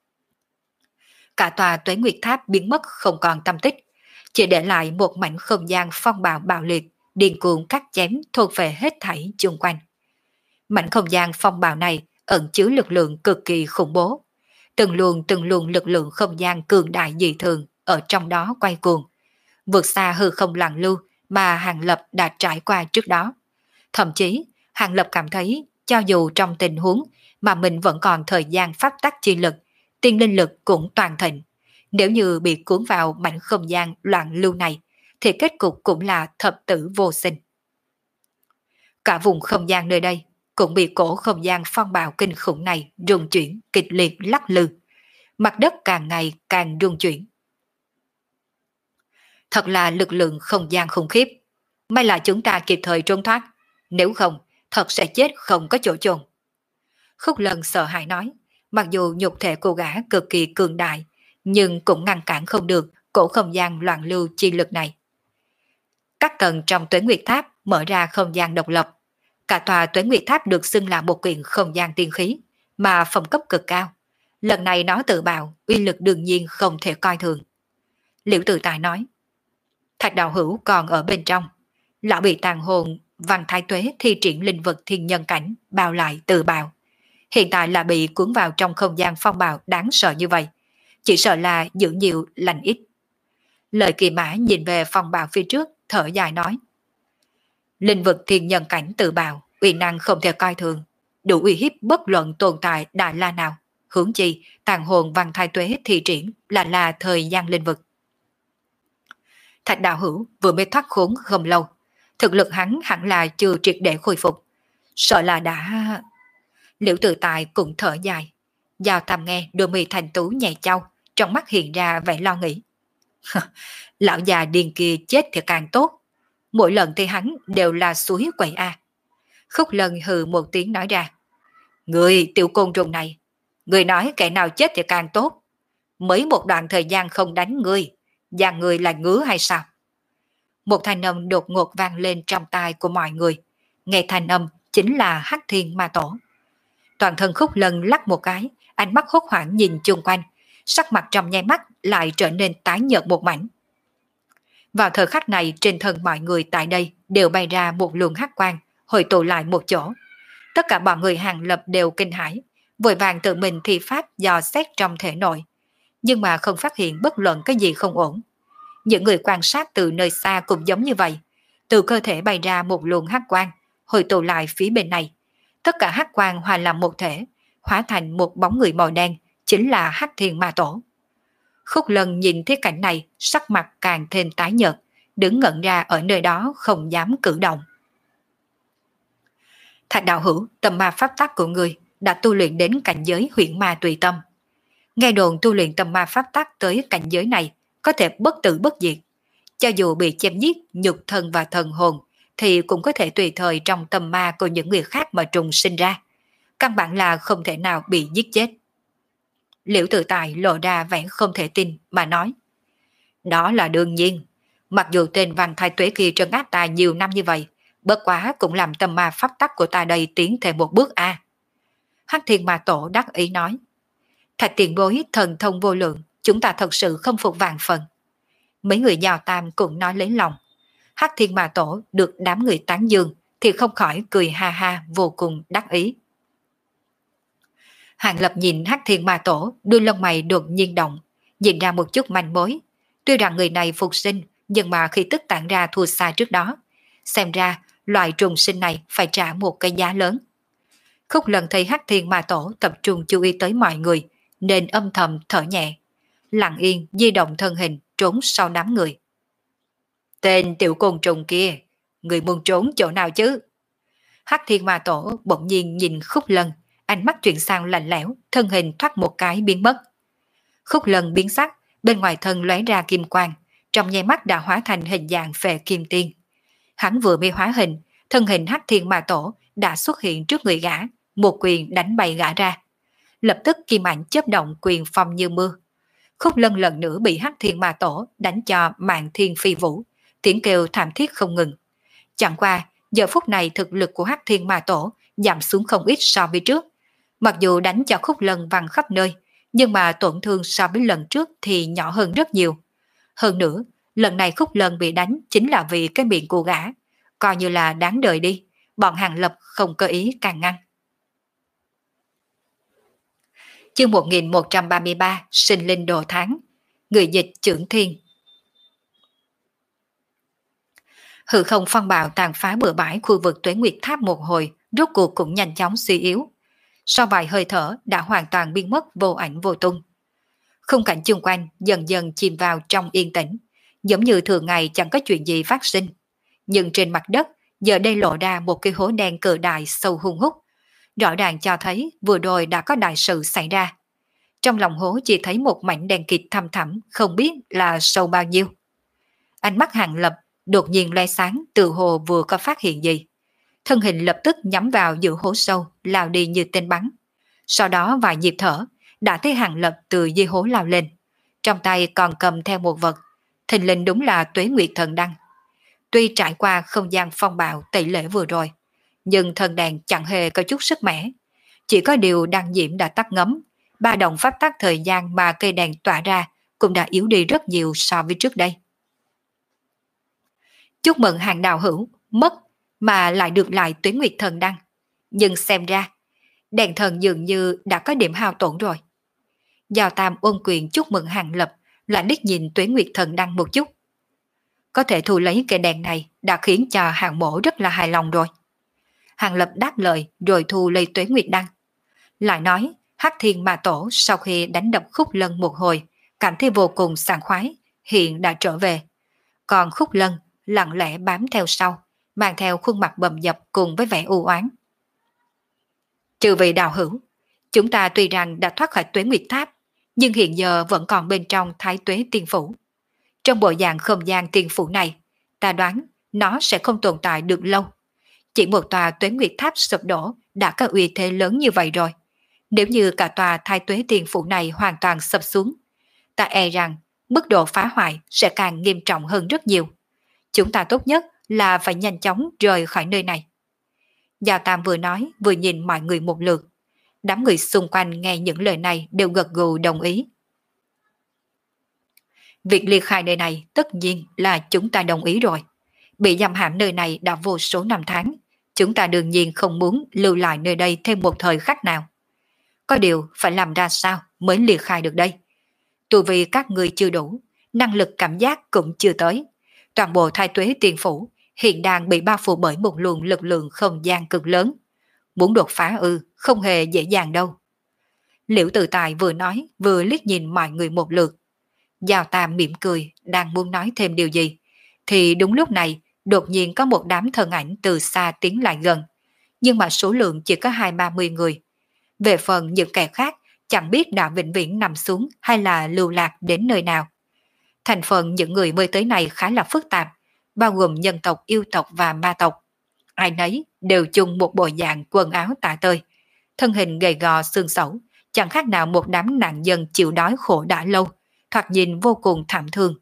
Speaker 1: Cả tòa Tuế Nguyệt Tháp biến mất không còn tâm tích, chỉ để lại một mảnh không gian phong bạo bạo liệt, điên cuồng cắt chém thôn phệ hết thảy chung quanh. Mảnh không gian phong bạo này ẩn chứa lực lượng cực kỳ khủng bố. Từng luồng từng luồng lực lượng không gian cường đại dị thường ở trong đó quay cuồng, vượt xa hư không lặng lưu mà Hàng Lập đã trải qua trước đó. Thậm chí, Hàng Lập cảm thấy cho dù trong tình huống mà mình vẫn còn thời gian pháp tắc chi lực, tiên linh lực cũng toàn thịnh. Nếu như bị cuốn vào mảnh không gian loạn lưu này, thì kết cục cũng là thập tử vô sinh. Cả vùng không gian nơi đây cũng bị cổ không gian phong bạo kinh khủng này rung chuyển kịch liệt lắc lư. Mặt đất càng ngày càng rung chuyển. Thật là lực lượng không gian khủng khiếp. May là chúng ta kịp thời trốn thoát, nếu không thật sẽ chết không có chỗ chôn. Khúc Lân sợ hãi nói, mặc dù nhục thể cô gã cực kỳ cường đại, nhưng cũng ngăn cản không được cổ không gian loạn lưu chi lực này. Các tầng trong Tuế Nguyệt Tháp mở ra không gian độc lập. Cả tòa Tuế Nguyệt Tháp được xưng là một quyển không gian tiên khí, mà phẩm cấp cực cao. Lần này nó tự bào, uy lực đương nhiên không thể coi thường. Liễu Tự Tài nói, Thạch đạo hữu còn ở bên trong. Lão bị tàn hồn Văn Thái Tuế thi triển linh vật thiên nhân cảnh bao lại tự bào. Hiện tại là bị cuốn vào trong không gian phong bào đáng sợ như vậy. Chỉ sợ là giữ nhiều lành ít. Lời Kỳ Mã nhìn về phong bào phía trước, thở dài nói, linh vật thiên nhân cảnh tự bào, uy năng không thể coi thường, đủ uy hiếp bất luận tồn tại Đại La nào. Hướng chi tàn hồn Văn Thái Tuế thi triển là là thời gian linh vực. Thạch đạo hữu vừa mới thoát khốn không lâu, thực lực hắn hẳn là chưa triệt để khôi phục, sợ là đã... Liễu Tự Tài cũng thở dài, Giao Tam nghe đôi mi thành tú nhẹ chau, trong mắt hiện ra vẻ lo nghĩ. Lão già điên kia chết thì càng tốt, mỗi lần thì hắn đều là suối quậy a. Khúc Lân hừ một tiếng nói ra, người tiểu côn trùng này, người nói kẻ nào chết thì càng tốt, mới một đoạn thời gian không đánh ngươi, và người là ngứa hay sao? Một thanh âm đột ngột vang lên trong tai của mọi người, nghe thanh âm chính là Hắc Thiên Ma Tổ. Toàn thân Khúc Lân lắc một cái, ánh mắt hốt hoảng nhìn chung quanh, sắc mặt trong nháy mắt lại trở nên tái nhợt một mảnh. Vào thời khắc này, trên thân mọi người tại đây đều bay ra một luồng hắc quang, hội tụ lại một chỗ. Tất cả bọn người Hàng Lập đều kinh hãi, vội vàng tự mình thi pháp dò xét trong thể nội, nhưng mà không phát hiện bất luận cái gì không ổn. Những người quan sát từ nơi xa cũng giống như vậy, từ cơ thể bay ra một luồng hắc quang, hội tụ lại phía bên này. Tất cả hắc quang hòa làm một thể, hóa thành một bóng người màu đen, chính là Hắc Thiên Ma Tổ. Khúc Lân nhìn thấy cảnh này, sắc mặt càng thêm tái nhợt, đứng ngẩn ra ở nơi đó không dám cử động. Thạch đạo hữu, tâm ma pháp tắc của người đã tu luyện đến cảnh giới huyễn ma tùy tâm. Nghe đồn tu luyện tâm ma pháp tắc tới cảnh giới này có thể bất tử bất diệt. Cho dù bị chém giết nhục thân và thần hồn thì cũng có thể tùy thời trong tâm ma của những người khác mà trùng sinh ra. Căn bản là không thể nào bị giết chết. Liễu Tự Tài lộ ra vẻ không thể tin mà nói, đó là đương nhiên. Mặc dù tên Văn Thái Tuế kia trấn áp ta nhiều năm như vậy, bất quá cũng làm tâm ma pháp tắc của ta đây tiến thêm một bước a. À. Hắc Thiên Ma Tổ đắc ý nói, Thạch tiền bối thần thông vô lượng, chúng ta thật sự không phục vạn phần. Mấy người Giao Tam cũng nói lấy lòng. Hắc Thiên Ma Tổ được đám người tán dương thì không khỏi cười ha ha vô cùng đắc ý. Hàng Lập nhìn Hắc Thiên Ma Tổ, đuôi lông mày đột nhiên động, nhìn ra một chút manh mối. Tuy rằng người này phục sinh, nhưng mà khi tức tản ra thua xa trước đó. Xem ra, loại trùng sinh này phải trả một cái giá lớn. Khúc Lần thấy Hắc Thiên Ma Tổ tập trung chú ý tới mọi người, nên âm thầm thở nhẹ. Lặng yên di động thân hình trốn sau đám người. Tên tiểu côn trùng kia, người muốn trốn chỗ nào chứ? Hắc Thiên Ma Tổ bỗng nhiên nhìn Khúc Lân, ánh mắt chuyển sang lạnh lẽo, thân hình thoát một cái biến mất. Khúc Lân biến sắc, bên ngoài thân lóe ra kim quang, trong nháy mắt đã hóa thành hình dạng phệ kim tiên. Hắn vừa mới hóa hình, thân hình Hắc Thiên Ma Tổ đã xuất hiện trước người gã, một quyền đánh bay gã ra. Lập tức kim ảnh chớp động, quyền phong như mưa. Khúc Lân lần nữa bị Hắc Thiên Ma Tổ đánh cho mạng thiên phi vũ, tiếng kêu thảm thiết không ngừng. Chẳng qua, giờ phút này thực lực của Hắc Thiên Ma Tổ giảm xuống không ít so với trước. Mặc dù đánh cho Khúc Lân văng khắp nơi, nhưng mà tổn thương so với lần trước thì nhỏ hơn rất nhiều. Hơn nữa, lần này Khúc Lân bị đánh chính là vì cái miệng của gã, coi như là đáng đời đi, bọn Hàng Lập không có ý can ngăn. Chương một nghìn một trăm ba mươi ba, Sinh linh đồ tháng. Người dịch Chưởng Thiên. Hư không phong bạo tàn phá bừa bãi khu vực Tuế Nguyệt Tháp một hồi, rốt cuộc cũng nhanh chóng suy yếu. Sau vài hơi thở đã hoàn toàn biến mất vô ảnh vô tung. Khung cảnh chung quanh dần dần chìm vào trong yên tĩnh, giống như thường ngày chẳng có chuyện gì phát sinh. Nhưng trên mặt đất giờ đây lộ ra một cái hố đen cự đại sâu hun hút, rõ ràng cho thấy vừa rồi đã có đại sự xảy ra. Trong lòng hố chỉ thấy một mảnh đen kịt thăm thẳm, không biết là sâu bao nhiêu. Ánh mắt Hàng Lập đột nhiên lóe sáng, tự hồ vừa có phát hiện gì. Thân hình lập tức nhắm vào giữa hố sâu, lao đi như tên bắn. Sau đó vài nhịp thở, đã thấy Hàng Lập từ dưới hố lao lên. Trong tay còn cầm theo một vật, thình lình đúng là Tuế Nguyệt Thần Đăng. Tuy trải qua không gian phong bạo tẩy lễ vừa rồi, nhưng thần đàn chẳng hề có chút sức mẻ. Chỉ có điều đăng diễm đã tắt ngấm, ba động pháp tắc thời gian mà cây đèn tỏa ra cũng đã yếu đi rất nhiều so với trước đây. Chúc mừng hàng đạo hữu, mất mà lại được lại Tuế Nguyệt Thần Đăng. Nhưng xem ra, đèn thần dường như đã có điểm hao tổn rồi. Giao Tam ôn quyền chúc mừng Hàng Lập, lại liếc nhìn Tuế Nguyệt Thần Đăng một chút. Có thể thu lấy cây đèn này đã khiến cho Hàng Mỗ rất là hài lòng rồi. Hàng Lập đáp lời rồi thu lấy Tuế Nguyệt Đăng. Lại nói, Hắc Thiên Ma Tổ sau khi đánh đập Khúc Lân một hồi, cảm thấy vô cùng sảng khoái, hiện đã trở về. Còn Khúc Lân lặng lẽ bám theo sau, mang theo khuôn mặt bầm dập cùng với vẻ u oán. Trừ vị đạo hữu, chúng ta tuy rằng đã thoát khỏi Tuế Nguyệt Tháp, nhưng hiện giờ vẫn còn bên trong Thái Tuế Tiên Phủ. Trong bộ dạng không gian tiên phủ này, ta đoán nó sẽ không tồn tại được lâu. Chỉ một tòa Tuế Nguyệt Tháp sụp đổ đã có uy thế lớn như vậy rồi. Nếu như cả tòa Thái Tuế Tiên Phủ này hoàn toàn sập xuống, ta e rằng mức độ phá hoại sẽ càng nghiêm trọng hơn rất nhiều. Chúng ta tốt nhất là phải nhanh chóng rời khỏi nơi này. Giao Tam vừa nói vừa nhìn mọi người một lượt. Đám người xung quanh nghe những lời này đều gật gù đồng ý. Việc ly khai nơi này tất nhiên là chúng ta đồng ý rồi. Bị giam hãm nơi này đã vô số năm tháng, chúng ta đương nhiên không muốn lưu lại nơi đây thêm một thời khắc nào. Có điều phải làm ra sao mới ly khai được đây? Tu vì các người chưa đủ, năng lực cảm giác cũng chưa tới. Toàn bộ Thái Tuế Tiên Phủ hiện đang bị bao phủ bởi một luồng lực lượng không gian cực lớn. Muốn đột phá ư không hề dễ dàng đâu. Liễu Tự Tài vừa nói vừa liếc nhìn mọi người một lượt. Giao Tam mỉm cười đang muốn nói thêm điều gì, thì đúng lúc này đột nhiên có một đám thân ảnh từ xa tiến lại gần, nhưng mà số lượng chỉ có hai ba mươi người. Về phần những kẻ khác chẳng biết đã vĩnh viễn nằm xuống hay là lưu lạc đến nơi nào. Thành phần những người mới tới này khá là phức tạp, bao gồm nhân tộc, yêu tộc và ma tộc. Ai nấy đều chung một bộ dạng quần áo tả tơi, thân hình gầy gò xương xẩu, chẳng khác nào một đám nạn dân chịu đói khổ đã lâu, thoạt nhìn vô cùng thảm thương.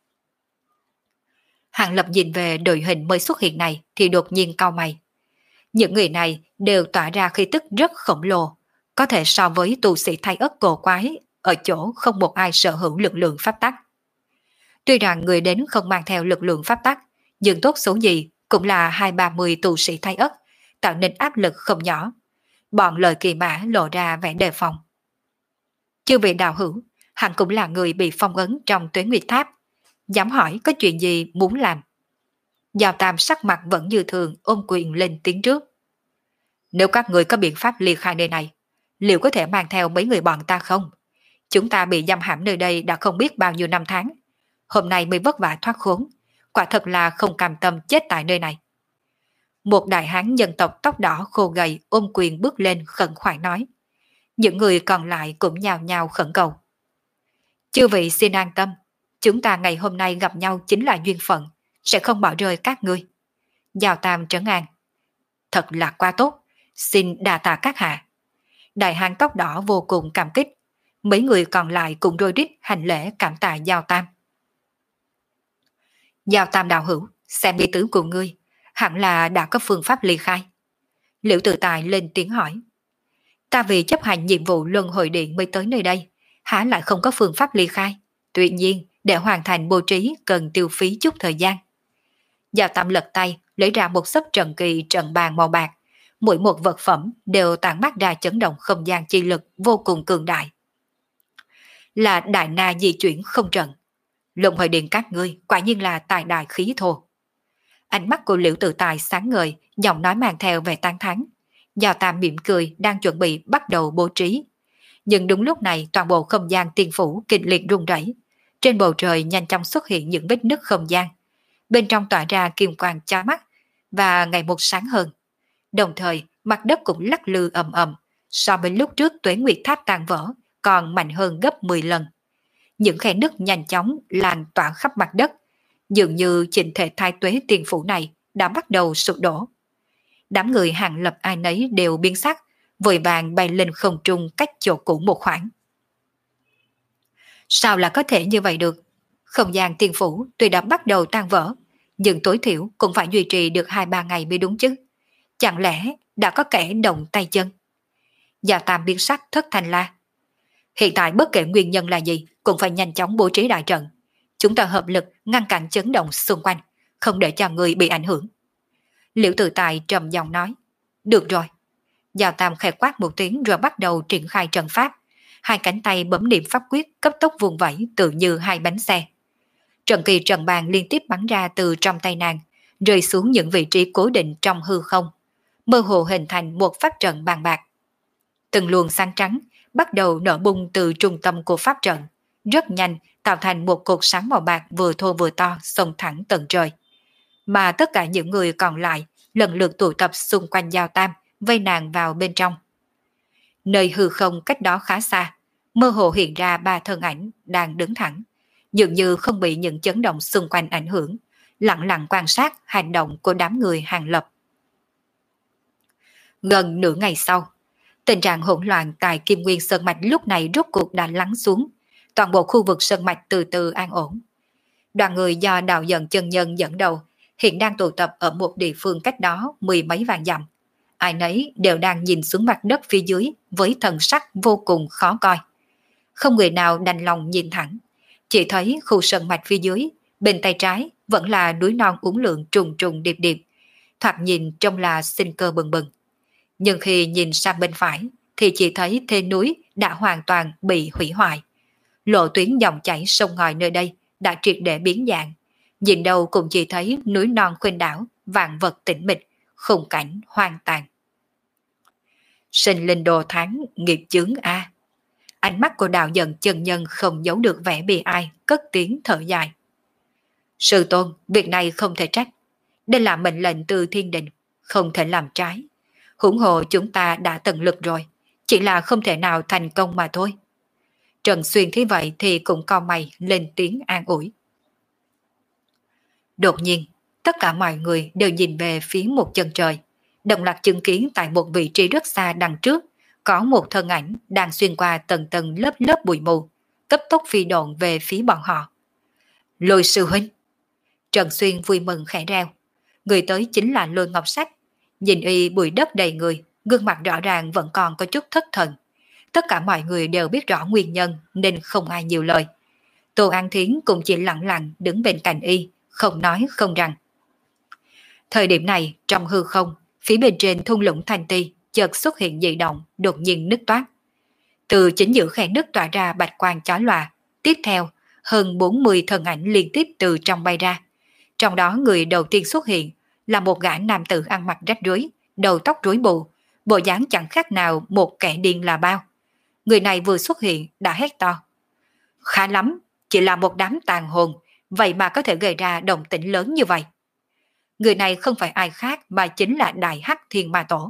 Speaker 1: Hàng Lập nhìn về đội hình mới xuất hiện này thì đột nhiên cau mày. Những người này đều tỏa ra khí tức rất khổng lồ, có thể so với tu sĩ thay ất cổ quái, ở chỗ không một ai sở hữu lực lượng pháp tắc. Tuy rằng người đến không mang theo lực lượng pháp tắc, nhưng tốt số gì cũng là hai ba mươi tu sĩ thay ất, tạo nên áp lực không nhỏ. Bọn lời kỳ mã lộ ra vẻ đề phòng. Chư vị đạo hữu, hắn cũng là người bị phong ấn trong Tuế Nguyệt Tháp. Dám hỏi có chuyện gì muốn làm? Giao Tam sắc mặt vẫn như thường ôm quyền lên tiếng trước. Nếu các người có biện pháp ly khai nơi này, liệu có thể mang theo mấy người bọn ta không? Chúng ta bị giam hãm nơi đây đã không biết bao nhiêu năm tháng. Hôm nay mới vất vả thoát khốn, quả thật là không cam tâm chết tại nơi này. Một đại hán dân tộc tóc đỏ khô gầy ôm quyền bước lên khẩn khoản nói. Những người còn lại cũng nhào nhào khẩn cầu. Chư vị xin an tâm, chúng ta ngày hôm nay gặp nhau chính là duyên phận, sẽ không bỏ rơi các ngươi. Giao Tam trấn an. Thật là quá tốt, xin đa tạ các hạ. Đại hán tóc đỏ vô cùng cảm kích, mấy người còn lại cũng rối rít hành lễ cảm tạ Giao Tam. Giao Tam đạo hữu, xem ý tứ của ngươi, hẳn là đã có phương pháp ly khai. Liễu Tự Tài lên tiếng hỏi. Ta vì chấp hành nhiệm vụ luân hồi điện mới tới nơi đây, há lại không có phương pháp ly khai. Tuy nhiên, để hoàn thành bố trí cần tiêu phí chút thời gian. Giao Tam lật tay, lấy ra một xấp trận kỳ trận bàn màu bạc. Mỗi một vật phẩm đều tản mát ra chấn động không gian chi lực vô cùng cường đại. Là đại na di chuyển không trận. Luân hồi điện các ngươi quả nhiên là tài đại khí thô. Ánh mắt của Liễu Tự Tài sáng ngời, giọng nói mang theo vẻ tán thán. Giao Tam mỉm cười đang chuẩn bị bắt đầu bố trí. Nhưng đúng lúc này toàn bộ không gian tiên phủ kịch liệt rung rẩy. Trên bầu trời nhanh chóng xuất hiện những vết nứt không gian. Bên trong tỏa ra kim quang chói mắt và ngày một sáng hơn. Đồng thời mặt đất cũng lắc lư ầm ầm, so với lúc trước Tuế Nguyệt Tháp tan vỡ còn mạnh hơn gấp mười lần. Những khe nứt nhanh chóng lan tỏa khắp mặt đất, dường như chỉnh thể Thái Tuế Tiên Phủ này đã bắt đầu sụp đổ. Đám người Hàng Lập ai nấy đều biến sắc, vội vàng bay lên không trung cách chỗ cũ một khoảng. Sao là có thể như vậy được? Không gian tiên phủ tuy đã bắt đầu tan vỡ, nhưng tối thiểu cũng phải duy trì được hai ba ngày mới đúng chứ. Chẳng lẽ đã có kẻ động tay chân? Gia Tam biến sắc thất thanh la. Hiện tại bất kể nguyên nhân là gì, cũng phải nhanh chóng bố trí đại trận. Chúng ta hợp lực ngăn cản chấn động xung quanh, không để cho người bị ảnh hưởng. Liễu Tự Tài trầm giọng nói. Được rồi. Giao Tam khẽ quát một tiếng rồi bắt đầu triển khai trận pháp. Hai cánh tay bấm niệm pháp quyết cấp tốc vuông vẫy tự như hai bánh xe. Trận kỳ trận bàn liên tiếp bắn ra từ trong tay nàng, rơi xuống những vị trí cố định trong hư không, mơ hồ hình thành một pháp trận bàn bạc. Từng luồng sáng trắng bắt đầu nở bung từ trung tâm của pháp trận, rất nhanh tạo thành một cột sáng màu bạc vừa thô vừa to xông thẳng tận trời. Mà tất cả những người còn lại lần lượt tụ tập xung quanh Giao Tam, vây nàng vào bên trong. Nơi hư không cách đó khá xa, mơ hồ hiện ra ba thân ảnh đang đứng thẳng, dường như không bị những chấn động xung quanh ảnh hưởng, lặng lặng quan sát hành động của đám người Hàng Lập. Gần nửa ngày sau, tình trạng hỗn loạn tại Kim Nguyên Sơn Mạch lúc này rốt cuộc đã lắng xuống, toàn bộ khu vực Sơn Mạch từ từ an ổn. Đoàn người do Đạo Dần Chân Nhân dẫn đầu hiện đang tụ tập ở một địa phương cách đó mười mấy vạn dặm. Ai nấy đều đang nhìn xuống mặt đất phía dưới với thần sắc vô cùng khó coi. Không người nào đành lòng nhìn thẳng, chỉ thấy khu sơn mạch phía dưới, bên tay trái vẫn là núi non uốn lượn trùng trùng điệp điệp, thoạt nhìn trông là sinh cơ bừng bừng. Nhưng khi nhìn sang bên phải thì chỉ thấy thê núi đã hoàn toàn bị hủy hoại. Lộ tuyến dòng chảy sông ngòi nơi đây đã triệt để biến dạng, nhìn đâu cũng chỉ thấy núi non khuynh đảo, vạn vật tĩnh mịch, khung cảnh hoang tàn. Sinh linh đồ tháng, nghiệp chướng a. Ánh mắt của Đạo Dần Chân Nhân không giấu được vẻ bi ai, cất tiếng thở dài. Sư tôn, việc này không thể trách. Đây là mệnh lệnh từ thiên đình, không thể làm trái. Huống hồ chúng ta đã tận lực rồi, chỉ là không thể nào thành công mà thôi. Trần Xuyên thấy vậy thì cũng cau mày lên tiếng an ủi. Đột nhiên, tất cả mọi người đều nhìn về phía một chân trời, đồng loạt chứng kiến tại một vị trí rất xa đằng trước, có một thân ảnh đang xuyên qua tầng tầng lớp lớp bụi mù, cấp tốc phi độn về phía bọn họ. Lôi sư huynh! Trần Xuyên vui mừng khẽ reo. Người tới chính là Lôi Ngọc Sách. Nhìn y bụi đất đầy người, gương mặt rõ ràng vẫn còn có chút thất thần. Tất cả mọi người đều biết rõ nguyên nhân nên không ai nhiều lời. Tô An Thiến cũng chỉ lặng lặng đứng bên cạnh y, không nói không rằng. Thời điểm này, trong hư không, phía bên trên thung lũng Thanh Ti chợt xuất hiện dị động, đột nhiên nứt toát. Từ chính giữa khe nứt tỏa ra bạch quang chói lòa. Tiếp theo, hơn bốn mươi thân ảnh liên tiếp từ trong bay ra. Trong đó người đầu tiên xuất hiện là một gã nam tử ăn mặc rách rưới, đầu tóc rối bù, bộ dáng chẳng khác nào một kẻ điên là bao. Người này vừa xuất hiện đã hét to. Khá lắm, chỉ là một đám tàn hồn, vậy mà có thể gây ra động tĩnh lớn như vậy. Người này không phải ai khác mà chính là Đại Hắc Thiên Ma Tổ.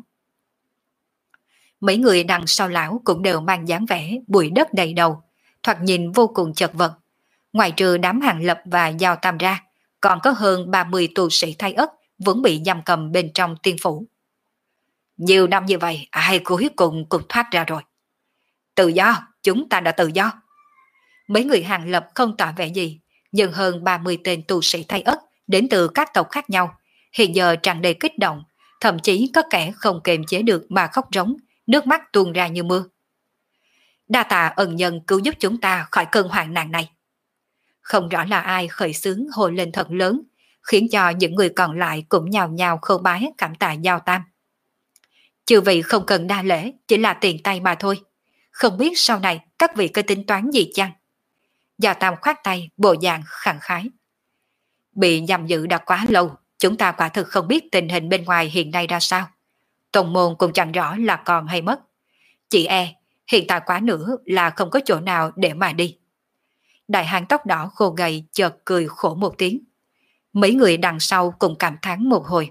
Speaker 1: Mấy người đằng sau lão cũng đều mang dáng vẻ bụi đất đầy đầu, thoạt nhìn vô cùng chật vật. Ngoài trừ đám Hàng Lập và Giao Tam ra, còn có hơn ba mươi tù sĩ thay ất vẫn bị giam cầm bên trong tiên phủ. Nhiều năm như vậy, ai cuối cùng cũng thoát ra rồi. Tự do, chúng ta đã tự do. Mấy người Hàng Lập không tỏ vẻ gì, nhưng hơn ba mươi tên tù sĩ thay ất đến từ các tộc khác nhau, hiện giờ tràn đầy kích động, thậm chí có kẻ không kiềm chế được mà khóc rống, nước mắt tuôn ra như mưa. Đa tạ ân nhân cứu giúp chúng ta khỏi cơn hoạn nạn này. Không rõ là ai khởi xướng hồi lên thật lớn, khiến cho những người còn lại cũng nhào nhào khâu bái cảm tạ Giao Tam. Chư vị không cần đa lễ, chỉ là tiền tay mà thôi. Không biết sau này các vị có tính toán gì chăng? Giao Tam khoát tay, bộ dạng khẳng khái. Bị giam giữ đã quá lâu, chúng ta quả thực không biết tình hình bên ngoài hiện nay ra sao. Tông môn cũng chẳng rõ là còn hay mất. Chỉ e, hiện tại quá nữa là không có chỗ nào để mà đi. Đại hán tóc đỏ khô gầy chợt cười khổ một tiếng. Mấy người đằng sau cũng cảm thán một hồi.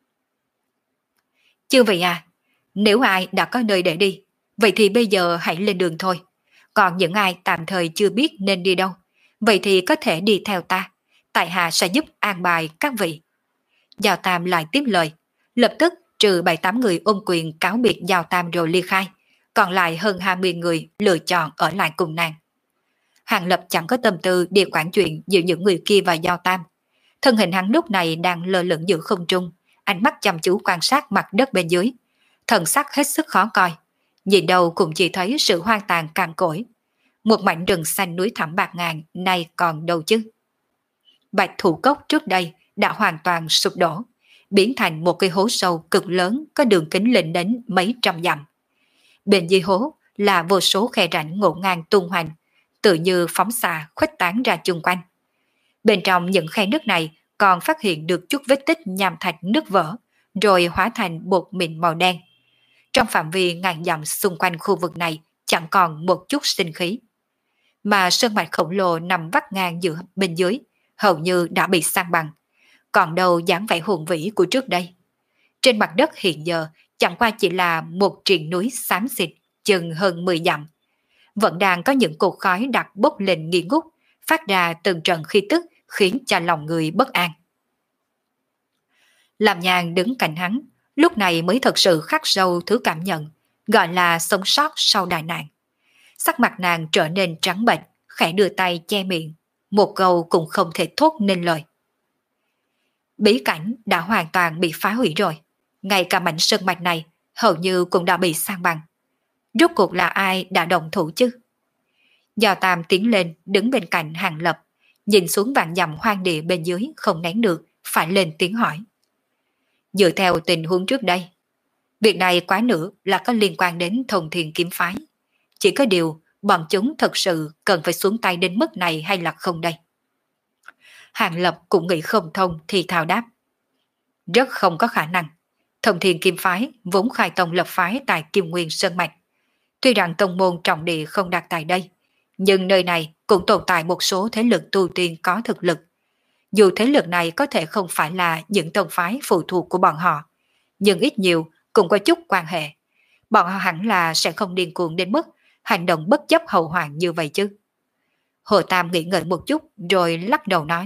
Speaker 1: Chư vị à, nếu ai đã có nơi để đi, vậy thì bây giờ hãy lên đường thôi. Còn những ai tạm thời chưa biết nên đi đâu, vậy thì có thể đi theo ta. Tại hạ sẽ giúp an bài các vị. Giao Tam lại tiếp lời, lập tức trừ bảy tám người ôm quyền cáo biệt Giao Tam rồi ly khai, còn lại hơn hai mươi người lựa chọn ở lại cùng nàng. Hàng Lập chẳng có tâm tư đi quản chuyện giữa những người kia và Giao Tam. Thân hình hắn lúc này đang lơ lửng giữa không trung, ánh mắt chăm chú quan sát mặt đất bên dưới, thần sắc hết sức khó coi, nhìn đâu cũng chỉ thấy sự hoang tàn càn cỗi. Một mảnh rừng xanh núi thẳm bạc ngàn nay còn đâu chứ. Bạch Thủ Cốc trước đây đã hoàn toàn sụp đổ, biến thành một cái hố sâu cực lớn có đường kính lên đến mấy trăm dặm. Bên dưới hố là vô số khe rãnh ngổn ngang tung hoành, tự như phóng xạ khuếch tán ra chung quanh. Bên trong những khe nước này còn phát hiện được chút vết tích nham thạch nước vỡ, rồi hóa thành bột mịn màu đen. Trong phạm vi ngàn dặm xung quanh khu vực này chẳng còn một chút sinh khí. Mà sơn mạch khổng lồ nằm vắt ngang giữa bên dưới, hầu như đã bị san bằng, còn đâu dáng vẻ hùng vĩ của trước đây. Trên mặt đất hiện giờ chẳng qua chỉ là một triền núi xám xịt, chừng hơn mười dặm. Vẫn đang có những cột khói đặc bốc lên nghi ngút, phát ra từng trận khí tức khiến cho lòng người bất an. Làm Nhàn đứng cạnh hắn, lúc này mới thật sự khắc sâu thứ cảm nhận, gọi là sống sót sau đại nạn. Sắc mặt nàng trở nên trắng bệch, khẽ đưa tay che miệng, một câu cũng không thể thốt nên lời. Bí cảnh đã hoàn toàn bị phá hủy rồi, ngay cả mảnh sơn mạch này hầu như cũng đã bị san bằng. Rốt cuộc là ai đã động thủ chứ? Giò Tam tiến lên đứng bên cạnh Hàng Lập, nhìn xuống vạn dặm hoang địa bên dưới không nén được, phải lên tiếng hỏi. Dựa theo tình huống trước đây, việc này quá nữa là có liên quan đến Thông Thiên Kiếm Phái. Chỉ có điều bọn chúng thật sự cần phải xuống tay đến mức này hay là không đây? Hàng Lập cũng nghĩ không thông thì thào đáp. Rất không có khả năng. Thông Thiên Kiếm Phái vốn khai tông lập phái tại Kim Nguyên Sơn Mạch. Tuy rằng tông môn trọng địa không đặt tại đây, nhưng nơi này cũng tồn tại một số thế lực tu tiên có thực lực. Dù thế lực này có thể không phải là những tông phái phụ thuộc của bọn họ, nhưng ít nhiều cũng có chút quan hệ. Bọn họ hẳn là sẽ không điên cuồng đến mức hành động bất chấp hậu hoạn như vậy chứ. Hồ Tam nghĩ ngợi một chút rồi lắc đầu nói.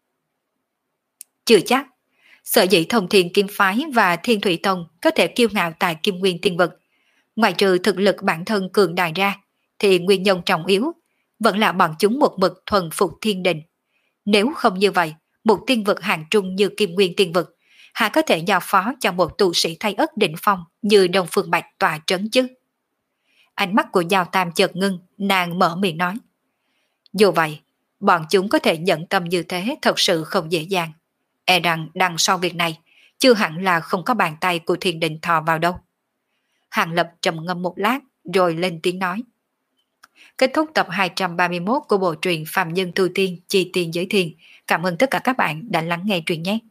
Speaker 1: Chưa chắc. Sở dĩ Thông Thiên Kiếm Phái và Thiên Thủy Tông có thể kiêu ngạo tại Kim Nguyên Tiên Vực, ngoài trừ thực lực bản thân cường đại ra, thì nguyên nhân trọng yếu vẫn là bọn chúng một mực thuần phục thiên đình. Nếu không như vậy, một tiên vực hàng trung như Kim Nguyên Tiên Vực hà có thể giao phó cho một tu sĩ thay ất đỉnh phong như Đông Phương Bạch tọa trấn chứ? Ánh mắt của Giao Tam chợt ngưng, nàng mở miệng nói. Dù vậy, bọn chúng có thể nhận tâm như thế thật sự không dễ dàng. E rằng đằng sau việc này, chưa hẳn là không có bàn tay của thiên đình thò vào đâu. Hàng Lập trầm ngâm một lát, rồi lên tiếng nói. Kết thúc tập hai trăm ba mươi mốt của bộ truyện Phàm Nhân Tu Tiên Chi Tiên Giới Thiên. Cảm ơn tất cả các bạn đã lắng nghe truyện nhé.